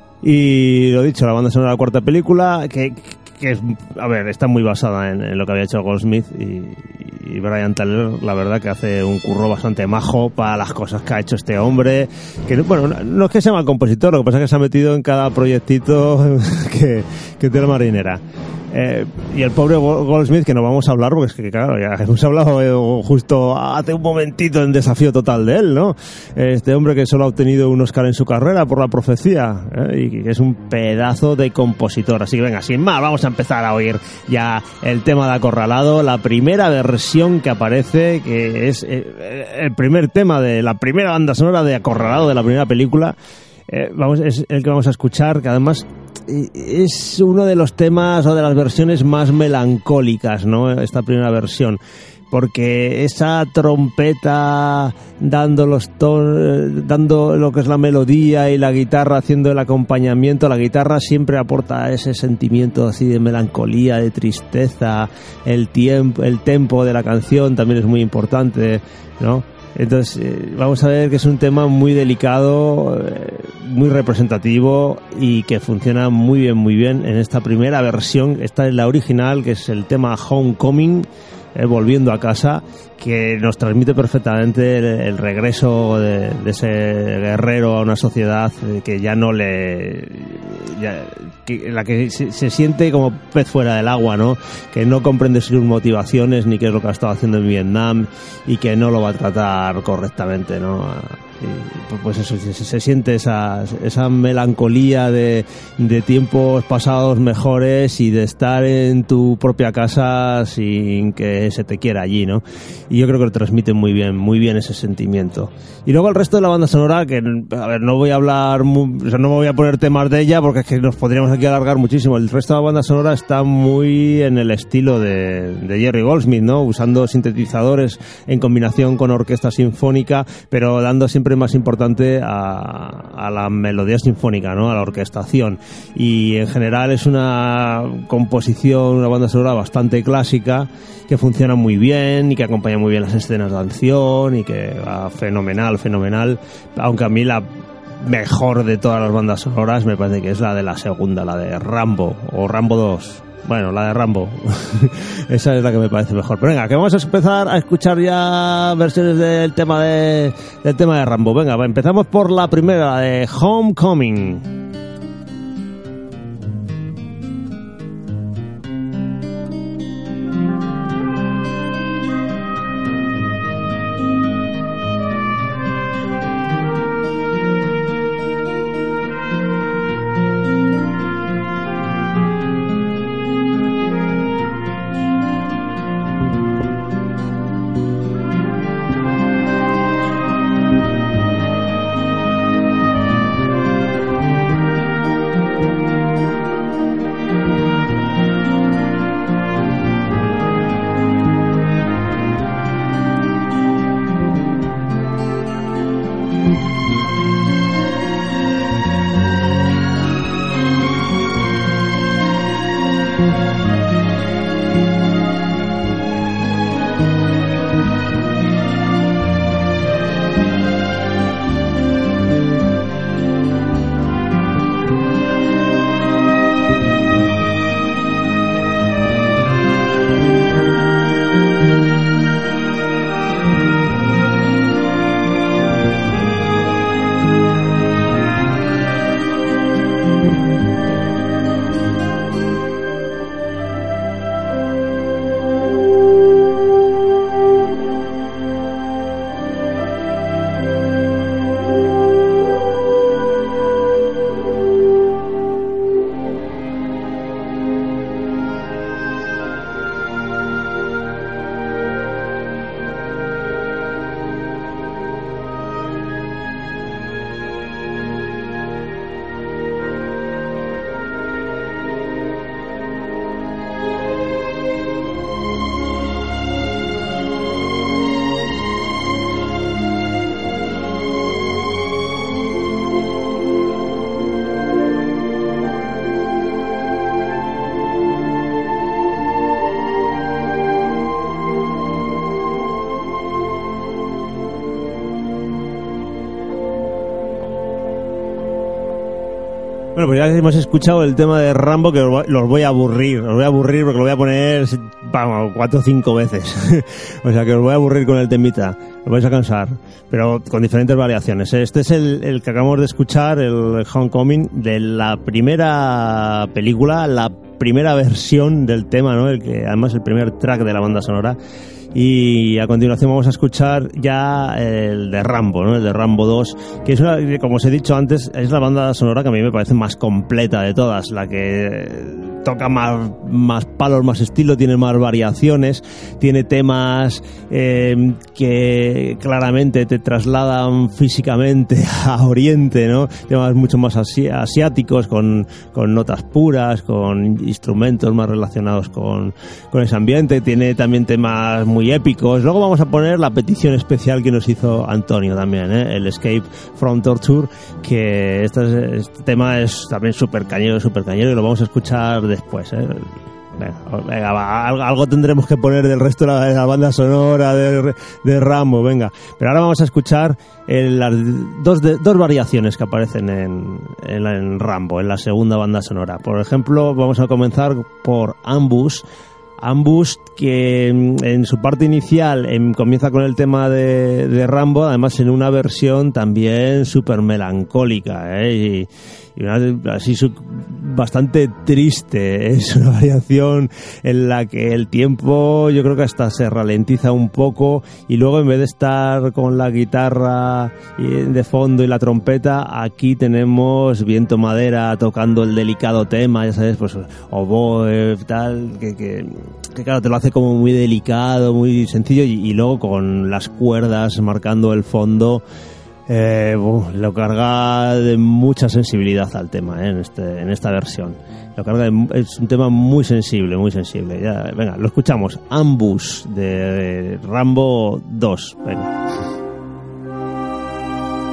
Y lo dicho, la banda sonora de la cuarta película, que es, a ver, está muy basada en lo que había hecho Goldsmith, y Brian Tyler, la verdad que hace un curro bastante majo para las cosas que ha hecho este hombre, que bueno, no es que sea mal compositor, lo que pasa es que se ha metido en cada proyectito que tiene la marinera. Y el pobre Goldsmith, que no vamos a hablar, porque es que claro, ya hemos hablado justo hace un momentito en Desafío Total de él, ¿no? Este hombre que solo ha obtenido un Oscar en su carrera por La Profecía, y que es un pedazo de compositor. Así que venga, sin más, vamos a empezar a oír ya el tema de Acorralado, la primera versión que aparece, que es el primer tema de la primera banda sonora de Acorralado, de la primera película. Es el que vamos a escuchar, que además es uno de los temas o de las versiones más melancólicas, ¿no? Esta primera versión, porque esa trompeta dando lo que es la melodía, y la guitarra haciendo el acompañamiento, la guitarra siempre aporta ese sentimiento así de melancolía, de tristeza. El tempo de la canción también es muy importante, ¿no? Entonces vamos a ver que es un tema muy delicado, muy representativo, y que funciona muy bien en esta primera versión. Esta es la original, que es el tema Homecoming, Volviendo a Casa, que nos transmite perfectamente el regreso de ese guerrero a una sociedad que ya no la que se siente como pez fuera del agua, ¿no? Que no comprende sus motivaciones ni qué es lo que ha estado haciendo en Vietnam, y que no lo va a tratar correctamente, ¿no? Y pues eso, se siente esa melancolía de tiempos pasados mejores, y de estar en tu propia casa sin que se te quiera allí, ¿no? Y yo creo que lo transmite muy bien ese sentimiento. Y luego el resto de la banda sonora, que a ver, no voy a hablar, no me voy a poner temas de ella, porque es que nos podríamos aquí alargar muchísimo. El resto de la banda sonora está muy en el estilo de Jerry Goldsmith, ¿no? Usando sintetizadores en combinación con orquesta sinfónica, pero dando siempre siempre más importante a la melodía sinfónica, ¿no? A la orquestación. Y en general es una composición, una banda sonora bastante clásica, que funciona muy bien y que acompaña muy bien las escenas de acción y que va fenomenal, aunque a mí la mejor de todas las bandas sonoras me parece que es la de la segunda, la de Rambo o Rambo 2. Bueno, la de Rambo. Esa es la que me parece mejor. Pero venga, que vamos a empezar a escuchar ya versiones del tema de Rambo. Venga, empezamos por la primera, la de Homecoming. Bueno, pues ya hemos escuchado el tema de Rambo, que los voy a aburrir porque lo voy a poner, vamos, 4 o 5 veces. O sea que os voy a aburrir con el temita, os vais a cansar, pero con diferentes variaciones. Este es el que acabamos de escuchar, el Homecoming, de la primera película, la primera versión del tema, ¿no? El que además el primer track de la banda sonora. Y a continuación vamos a escuchar ya el de Rambo, ¿no? El de Rambo 2, que es una, como os he dicho antes, es la banda sonora que a mí me parece más completa de todas, la que toca más palos, más estilo, tiene más variaciones, tiene temas que claramente te trasladan físicamente a Oriente, ¿no? Temas mucho más asiáticos, con notas puras, con instrumentos más relacionados con ese ambiente. Tiene también temas muy épicos. Luego vamos a poner la petición especial que nos hizo Antonio también, el Escape from Torture, que este tema es también súper cañero y lo vamos a escuchar después, Venga, algo tendremos que poner del resto de la banda sonora de Rambo, venga. Pero ahora vamos a escuchar las dos variaciones que aparecen en Rambo, en la segunda banda sonora. Por ejemplo, vamos a comenzar por Ambush, que en su parte inicial comienza con el tema de Rambo, además en una versión también súper melancólica, y así bastante triste. Es una variación en la que el tiempo yo creo que hasta se ralentiza un poco, y luego en vez de estar con la guitarra de fondo y la trompeta, aquí tenemos viento madera tocando el delicado tema, ya sabes, pues oboe, tal, que claro, te lo hace como muy delicado, muy sencillo, y luego con las cuerdas marcando el fondo, lo carga de mucha sensibilidad al tema, en esta versión. Lo carga es un tema muy sensible. Ya, venga, lo escuchamos. Ambush de Rambo 2. Venga.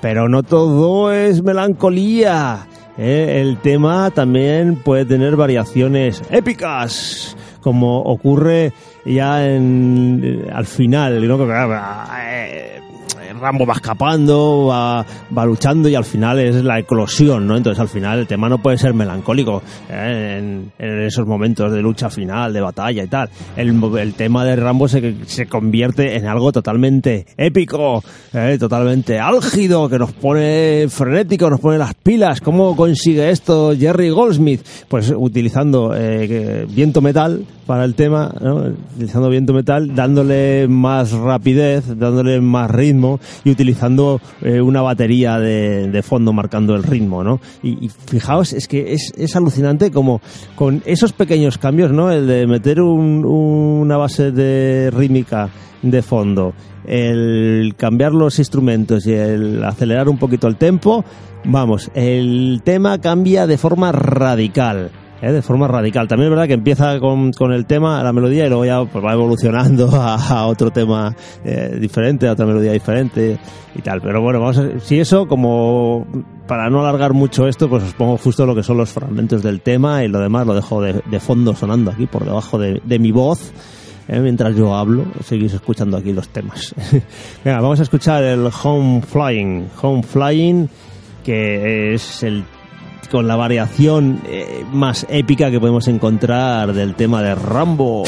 Pero no todo es melancolía. El tema también puede tener variaciones épicas, como ocurre ya al final, ¿no? Rambo va escapando, va luchando y al final es la eclosión, ¿no? Entonces al final el tema no puede ser melancólico en esos momentos de lucha final, de batalla y tal. El tema de Rambo se convierte en algo totalmente épico, totalmente álgido, que nos pone frenético, nos pone las pilas. ¿Cómo consigue esto Jerry Goldsmith? Pues utilizando viento metal para el tema, ¿no? Utilizando viento metal, dándole más rapidez, dándole más ritmo y utilizando una batería de fondo marcando el ritmo, ¿no? Y fijaos, es que es alucinante como con esos pequeños cambios, ¿no? El de meter una base de rítmica de fondo, el cambiar los instrumentos y el acelerar un poquito el tempo, vamos, el tema cambia de forma radical. De forma radical. También es verdad que empieza con el tema, la melodía, y luego ya pues va evolucionando a otro tema diferente, a otra melodía diferente y tal. Pero bueno, vamos a, si eso, como para no alargar mucho esto, pues os pongo justo lo que son los fragmentos del tema y lo demás lo dejo de fondo sonando aquí por debajo de mi voz. Mientras yo hablo, seguís escuchando aquí los temas. Venga, vamos a escuchar el Home Flying, que es con la variación más épica que podemos encontrar del tema de Rambo.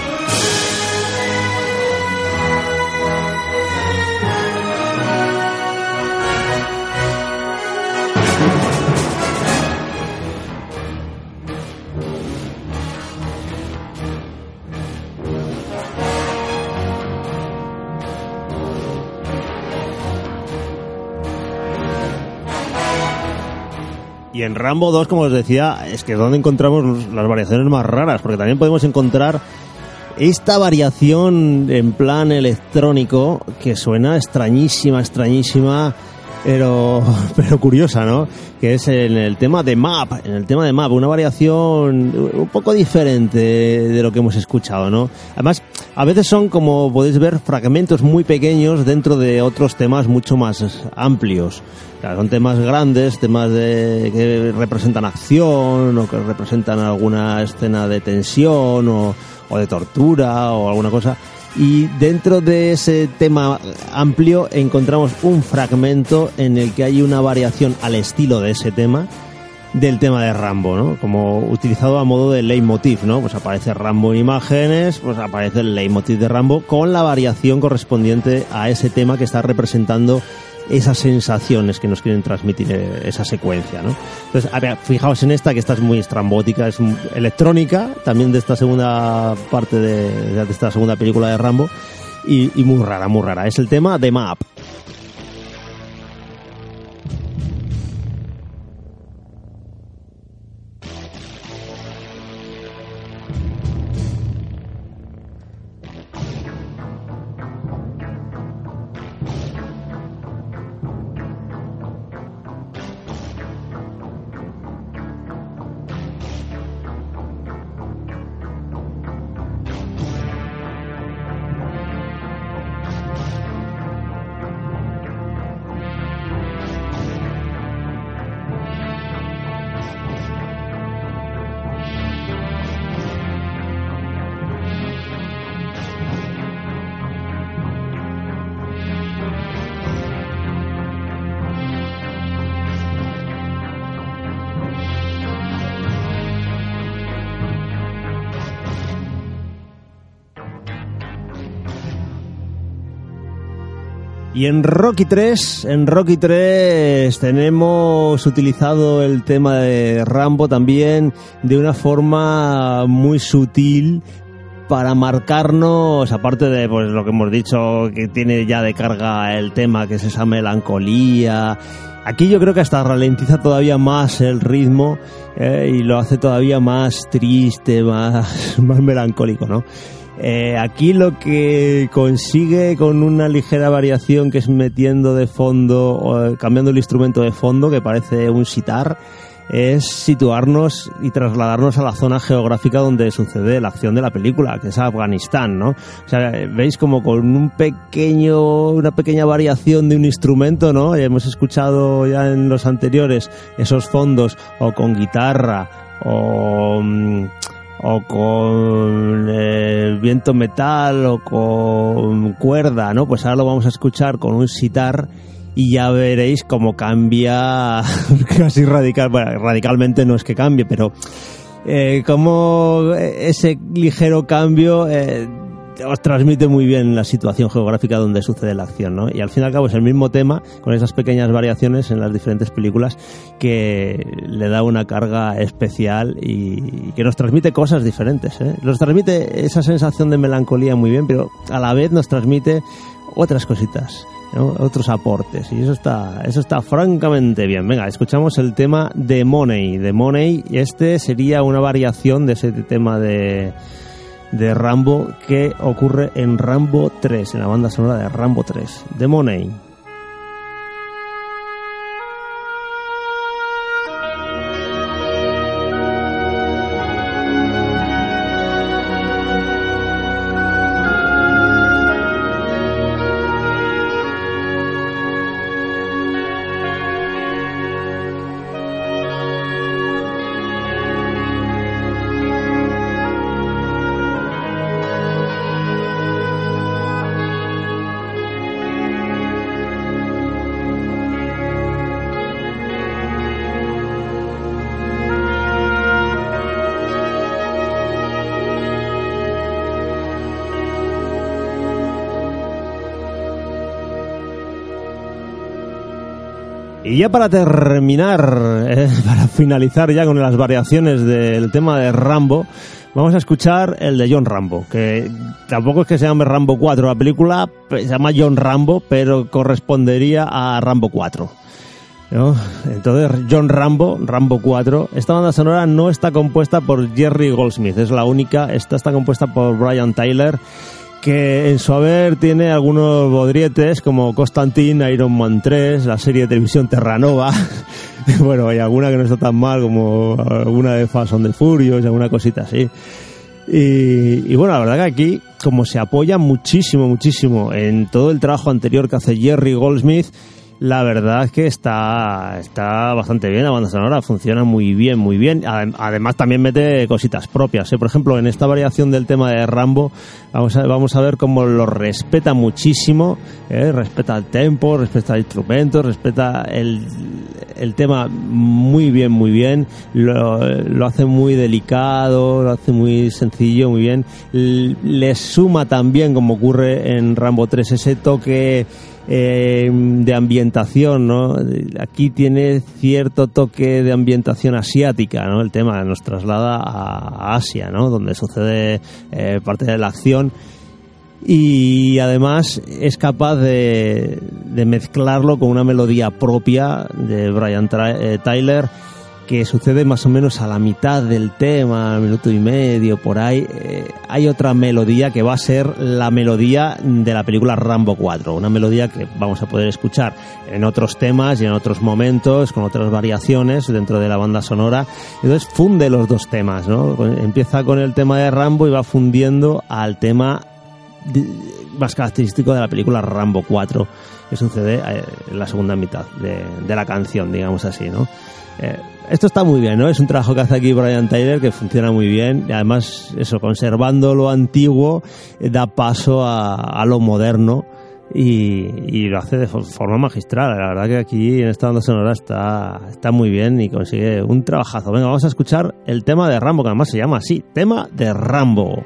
Y en Rambo 2, como os decía, es que es donde encontramos las variaciones más raras, porque también podemos encontrar esta variación en plan electrónico que suena extrañísima, pero curiosa, ¿no? Que es en el tema de Map, una variación un poco diferente de lo que hemos escuchado, ¿no? Además, a veces son, como podéis ver, fragmentos muy pequeños dentro de otros temas mucho más amplios. Claro, son temas grandes, temas que representan acción o que representan alguna escena de tensión o de tortura o alguna cosa. Y dentro de ese tema amplio encontramos un fragmento en el que hay una variación al estilo de ese tema, del tema de Rambo, ¿no? Como utilizado a modo de leitmotiv, ¿no? Pues aparece Rambo en imágenes, pues aparece el leitmotiv de Rambo con la variación correspondiente a ese tema que está representando esas sensaciones que nos quieren transmitir esa secuencia, ¿no? Entonces, a ver, fijaos en esta, que esta es muy estrambótica, es electrónica, también de esta segunda parte de esta segunda película de Rambo, y muy rara. Es el tema de Map. Y en Rocky 3 tenemos utilizado el tema de Rambo también de una forma muy sutil para marcarnos, aparte de pues lo que hemos dicho, que tiene ya de carga el tema, que es esa melancolía. Aquí yo creo que hasta ralentiza todavía más el ritmo y lo hace todavía más triste, más melancólico, ¿no? Aquí lo que consigue con una ligera variación, que es metiendo de fondo, cambiando el instrumento de fondo, que parece un sitar, es situarnos y trasladarnos a la zona geográfica donde sucede la acción de la película, que es Afganistán, ¿no? O sea, veis como con una pequeña variación de un instrumento, ¿no? Hemos escuchado ya en los anteriores esos fondos o con guitarra o con viento metal o con cuerda, ¿no? Pues ahora lo vamos a escuchar con un sitar y ya veréis cómo cambia casi radicalmente no es que cambie, pero cómo ese ligero cambio os transmite muy bien la situación geográfica donde sucede la acción, ¿no? Y al fin y al cabo es el mismo tema, con esas pequeñas variaciones en las diferentes películas, que le da una carga especial y que nos transmite cosas diferentes, ¿eh? Nos transmite esa sensación de melancolía muy bien, pero a la vez nos transmite otras cositas, ¿no? Otros aportes, y eso está francamente bien. Venga, escuchamos el tema de Money, y este sería una variación de ese tema de Rambo que ocurre en Rambo 3, en la banda sonora de Rambo 3, The Money. Y ya para terminar, para finalizar ya con las variaciones del tema de Rambo, vamos a escuchar el de John Rambo, que tampoco es que se llame Rambo 4 la película, se llama John Rambo, pero correspondería a Rambo 4, ¿no? Entonces, John Rambo, Rambo 4, esta banda sonora no está compuesta por Jerry Goldsmith, es la única, esta está compuesta por Brian Tyler, que en su haber tiene algunos bodrietes como Constantine, Iron Man 3, la serie de televisión Terranova, bueno, hay alguna que no está tan mal como alguna de Fast and the Furious, alguna cosita así. Y bueno, la verdad que aquí, como se apoya muchísimo en todo el trabajo anterior que hace Jerry Goldsmith, la verdad es que está bastante bien la banda sonora, funciona muy bien. Además también mete cositas propias, ¿eh? Por ejemplo, en esta variación del tema de Rambo vamos a ver cómo lo respeta muchísimo, respeta el tempo, respeta el instrumento, respeta el tema muy bien, lo hace muy delicado, lo hace muy sencillo, muy bien. Le suma también, como ocurre en Rambo 3, ese toque de ambientación, ¿no? Aquí tiene cierto toque de ambientación asiática, ¿no? El tema nos traslada a Asia, ¿no? Donde sucede parte de la acción, y además es capaz de mezclarlo con una melodía propia de Brian Tyler, que sucede más o menos a la mitad del tema, minuto y medio, por ahí. Hay otra melodía que va a ser la melodía de la película Rambo 4, una melodía que vamos a poder escuchar en otros temas y en otros momentos, con otras variaciones dentro de la banda sonora. Entonces funde los dos temas, ¿no? Empieza con el tema de Rambo y va fundiendo al tema más característico de la película Rambo 4, que sucede en la segunda mitad de la canción, digamos así, ¿no? Esto está muy bien, ¿no? Es un trabajo que hace aquí Brian Tyler que funciona muy bien, y además eso, conservando lo antiguo, da paso a lo moderno, y lo hace de forma magistral. La verdad que aquí en esta banda sonora está muy bien y consigue un trabajazo. Venga, vamos a escuchar el tema de Rambo, que además se llama así, tema de Rambo.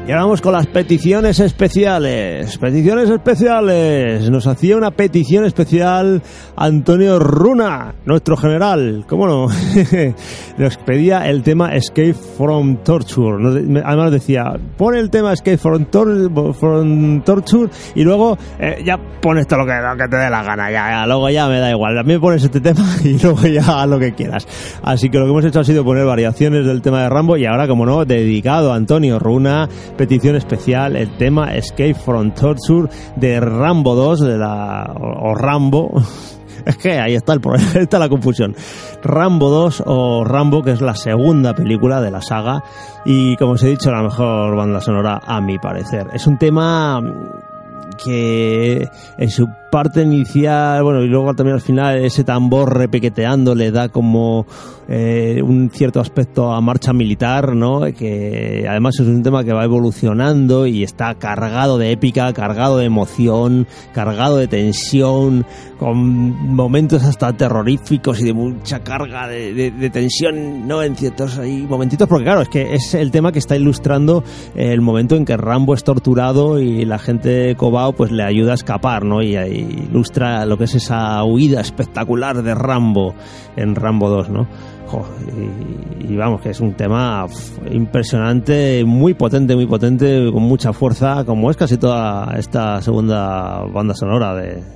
Y ahora vamos con las peticiones especiales. Peticiones especiales. Nos hacía una petición especial Antonio Runa, nuestro general. ¿Cómo no? Nos pedía el tema Escape from Torture. Además decía, pon el tema Escape from Torture y luego ya pones todo lo que te dé la gana. Ya, luego ya me da igual. A mí me pones este tema y luego ya haz lo que quieras. Así que lo que hemos hecho ha sido poner variaciones del tema de Rambo y ahora, como no, dedicado a Antonio Runa, petición especial, el tema Escape from Torture de Rambo 2 o Rambo. Es que ahí está el problema, está la confusión. Rambo 2 o Rambo, que es la segunda película de la saga y, como os he dicho, la mejor banda sonora a mi parecer. Es un tema que en su parte inicial, bueno, y luego también al final ese tambor repiqueteando le da como un cierto aspecto a marcha militar, ¿no? Que además es un tema que va evolucionando y está cargado de épica, cargado de emoción, cargado de tensión, con momentos hasta terroríficos y de mucha carga de tensión, ¿no? En ciertos ahí momentitos, porque claro, es que es el tema que está ilustrando el momento en que Rambo es torturado y la gente Cobao pues le ayuda a escapar, ¿no? Y ilustra lo que es esa huida espectacular de Rambo en Rambo 2, ¿no? Y vamos, que es un tema impresionante, muy potente, con mucha fuerza, como es casi toda esta segunda banda sonora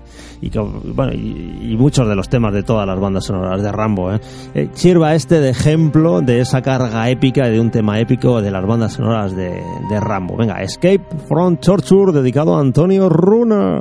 y muchos de los temas de todas las bandas sonoras de Rambo, sirva de ejemplo de esa carga épica y de un tema épico de las bandas sonoras de Rambo. Venga, Escape from Torture, dedicado a Antonio Runa.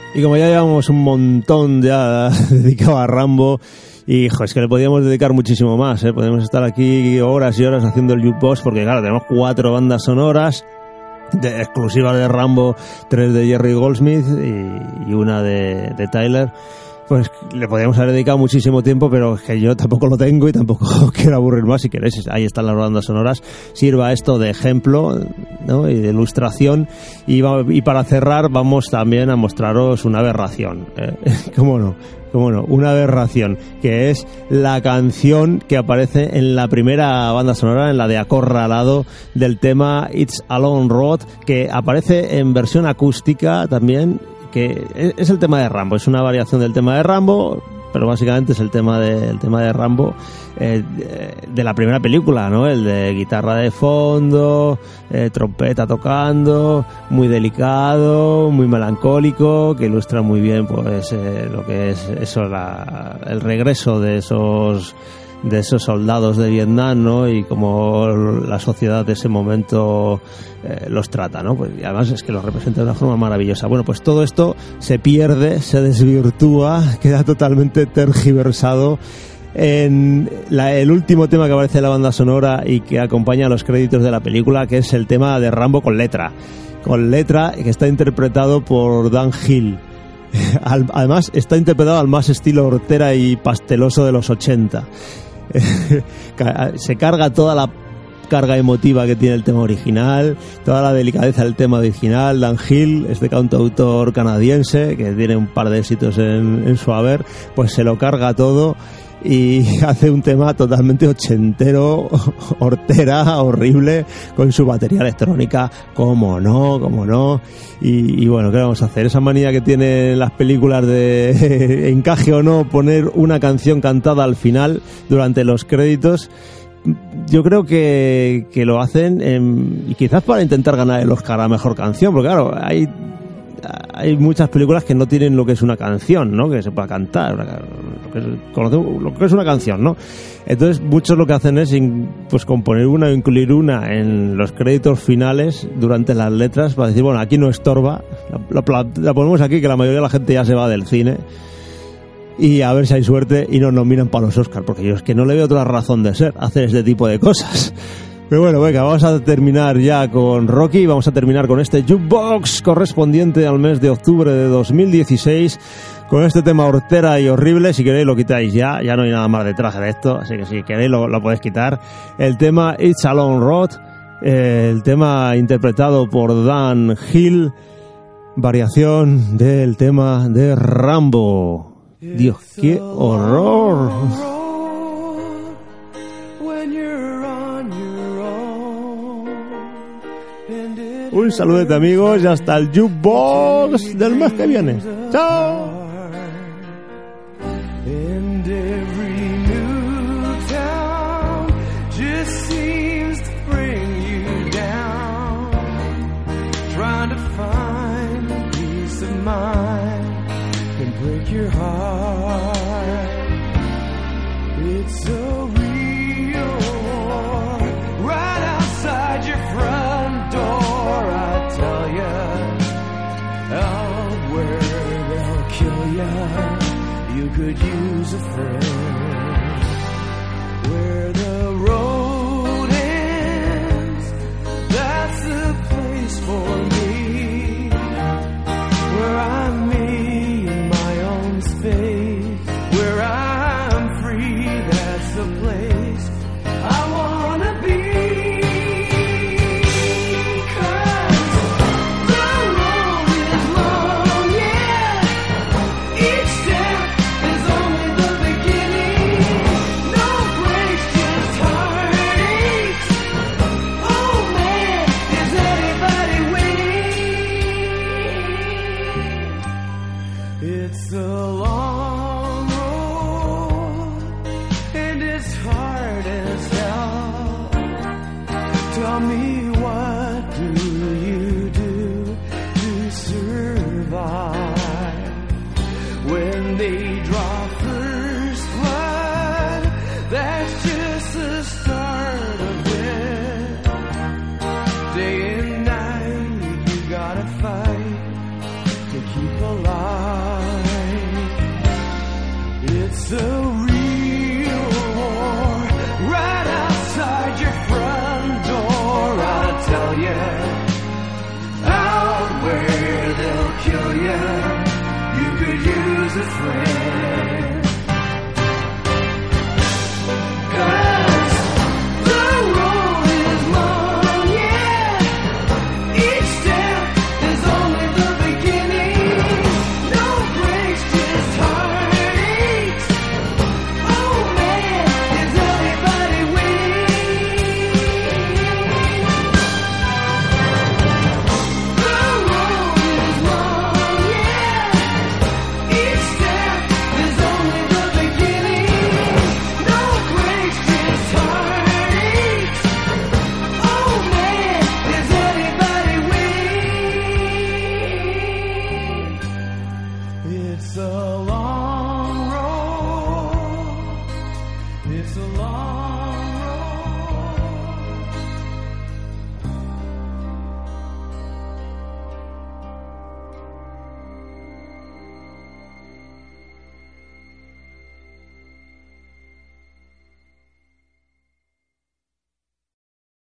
Y como ya llevamos un montón ya dedicado a Rambo, y es que le podíamos dedicar muchísimo más, ¿eh? Podemos estar aquí horas y horas haciendo el jukebox, porque claro, tenemos 4 bandas sonoras exclusivas de Rambo, 3 de Jerry Goldsmith y una de Tyler. Pues le podríamos haber dedicado muchísimo tiempo, pero es que yo tampoco lo tengo y tampoco quiero aburrir más. Si queréis, ahí están las bandas sonoras. Sirva esto de ejemplo, ¿no? Y de ilustración. Y para cerrar vamos también a mostraros una aberración. ¿Cómo no? Una aberración, que es la canción que aparece en la primera banda sonora, en la de Acorralado, del tema It's a Long Road, que aparece en versión acústica también, que es el tema de Rambo, es una variación del tema de Rambo, pero básicamente es el tema de Rambo de la primera película, ¿no? El de guitarra de fondo, trompeta tocando, muy delicado, muy melancólico, que ilustra muy bien pues lo que es eso, el regreso de esos soldados de Vietnam, ¿no? Y cómo la sociedad de ese momento los trata, ¿no? Pues, y además es que los representa de una forma maravillosa. Bueno, pues todo esto se pierde, se desvirtúa, queda totalmente tergiversado en el último tema que aparece en la banda sonora y que acompaña a los créditos de la película, que es el tema de Rambo con letra, que está interpretado por Dan Hill. Además está interpretado al más estilo hortera y pasteloso de los 80. Se carga toda la carga emotiva que tiene el tema original, toda la delicadeza del tema original. Dan Hill, este cantautor canadiense que tiene un par de éxitos en su haber, pues se lo carga todo y hace un tema totalmente ochentero, hortera, horrible, con su batería electrónica, cómo no. Y bueno, ¿qué vamos a hacer? Esa manía que tienen las películas de encaje o no poner una canción cantada al final durante los créditos, yo creo que lo hacen y quizás para intentar ganar el Oscar a mejor canción, porque claro, hay muchas películas que no tienen lo que es una canción, ¿no? Que se pueda cantar, lo que es una canción, ¿no? Entonces muchos lo que hacen es pues componer una o incluir una en los créditos finales durante las letras para decir, bueno, aquí no estorba, la ponemos aquí, que la mayoría de la gente ya se va del cine, y a ver si hay suerte y nos nominan para los Oscars, porque yo es que no le veo otra razón de ser hacer este tipo de cosas. Pero bueno, venga, vamos a terminar ya con Rocky, vamos a terminar con este jukebox correspondiente al mes de octubre de 2016, con este tema hortera y horrible. Si queréis lo quitáis ya no hay nada más detrás de esto, así que si queréis lo podéis quitar. El tema It's a Long Road, el tema interpretado por Dan Hill, variación del tema de Rambo. Dios, qué horror. Un saludete, amigos, y hasta el jukebox del mes que viene. ¡Chao! Could use a friend. Where the road ends, that's the place for me. Where I'm me in my own space. Where I'm free, that's the place I wanna be. Each step is only the beginning. kill ya. You could use a friend.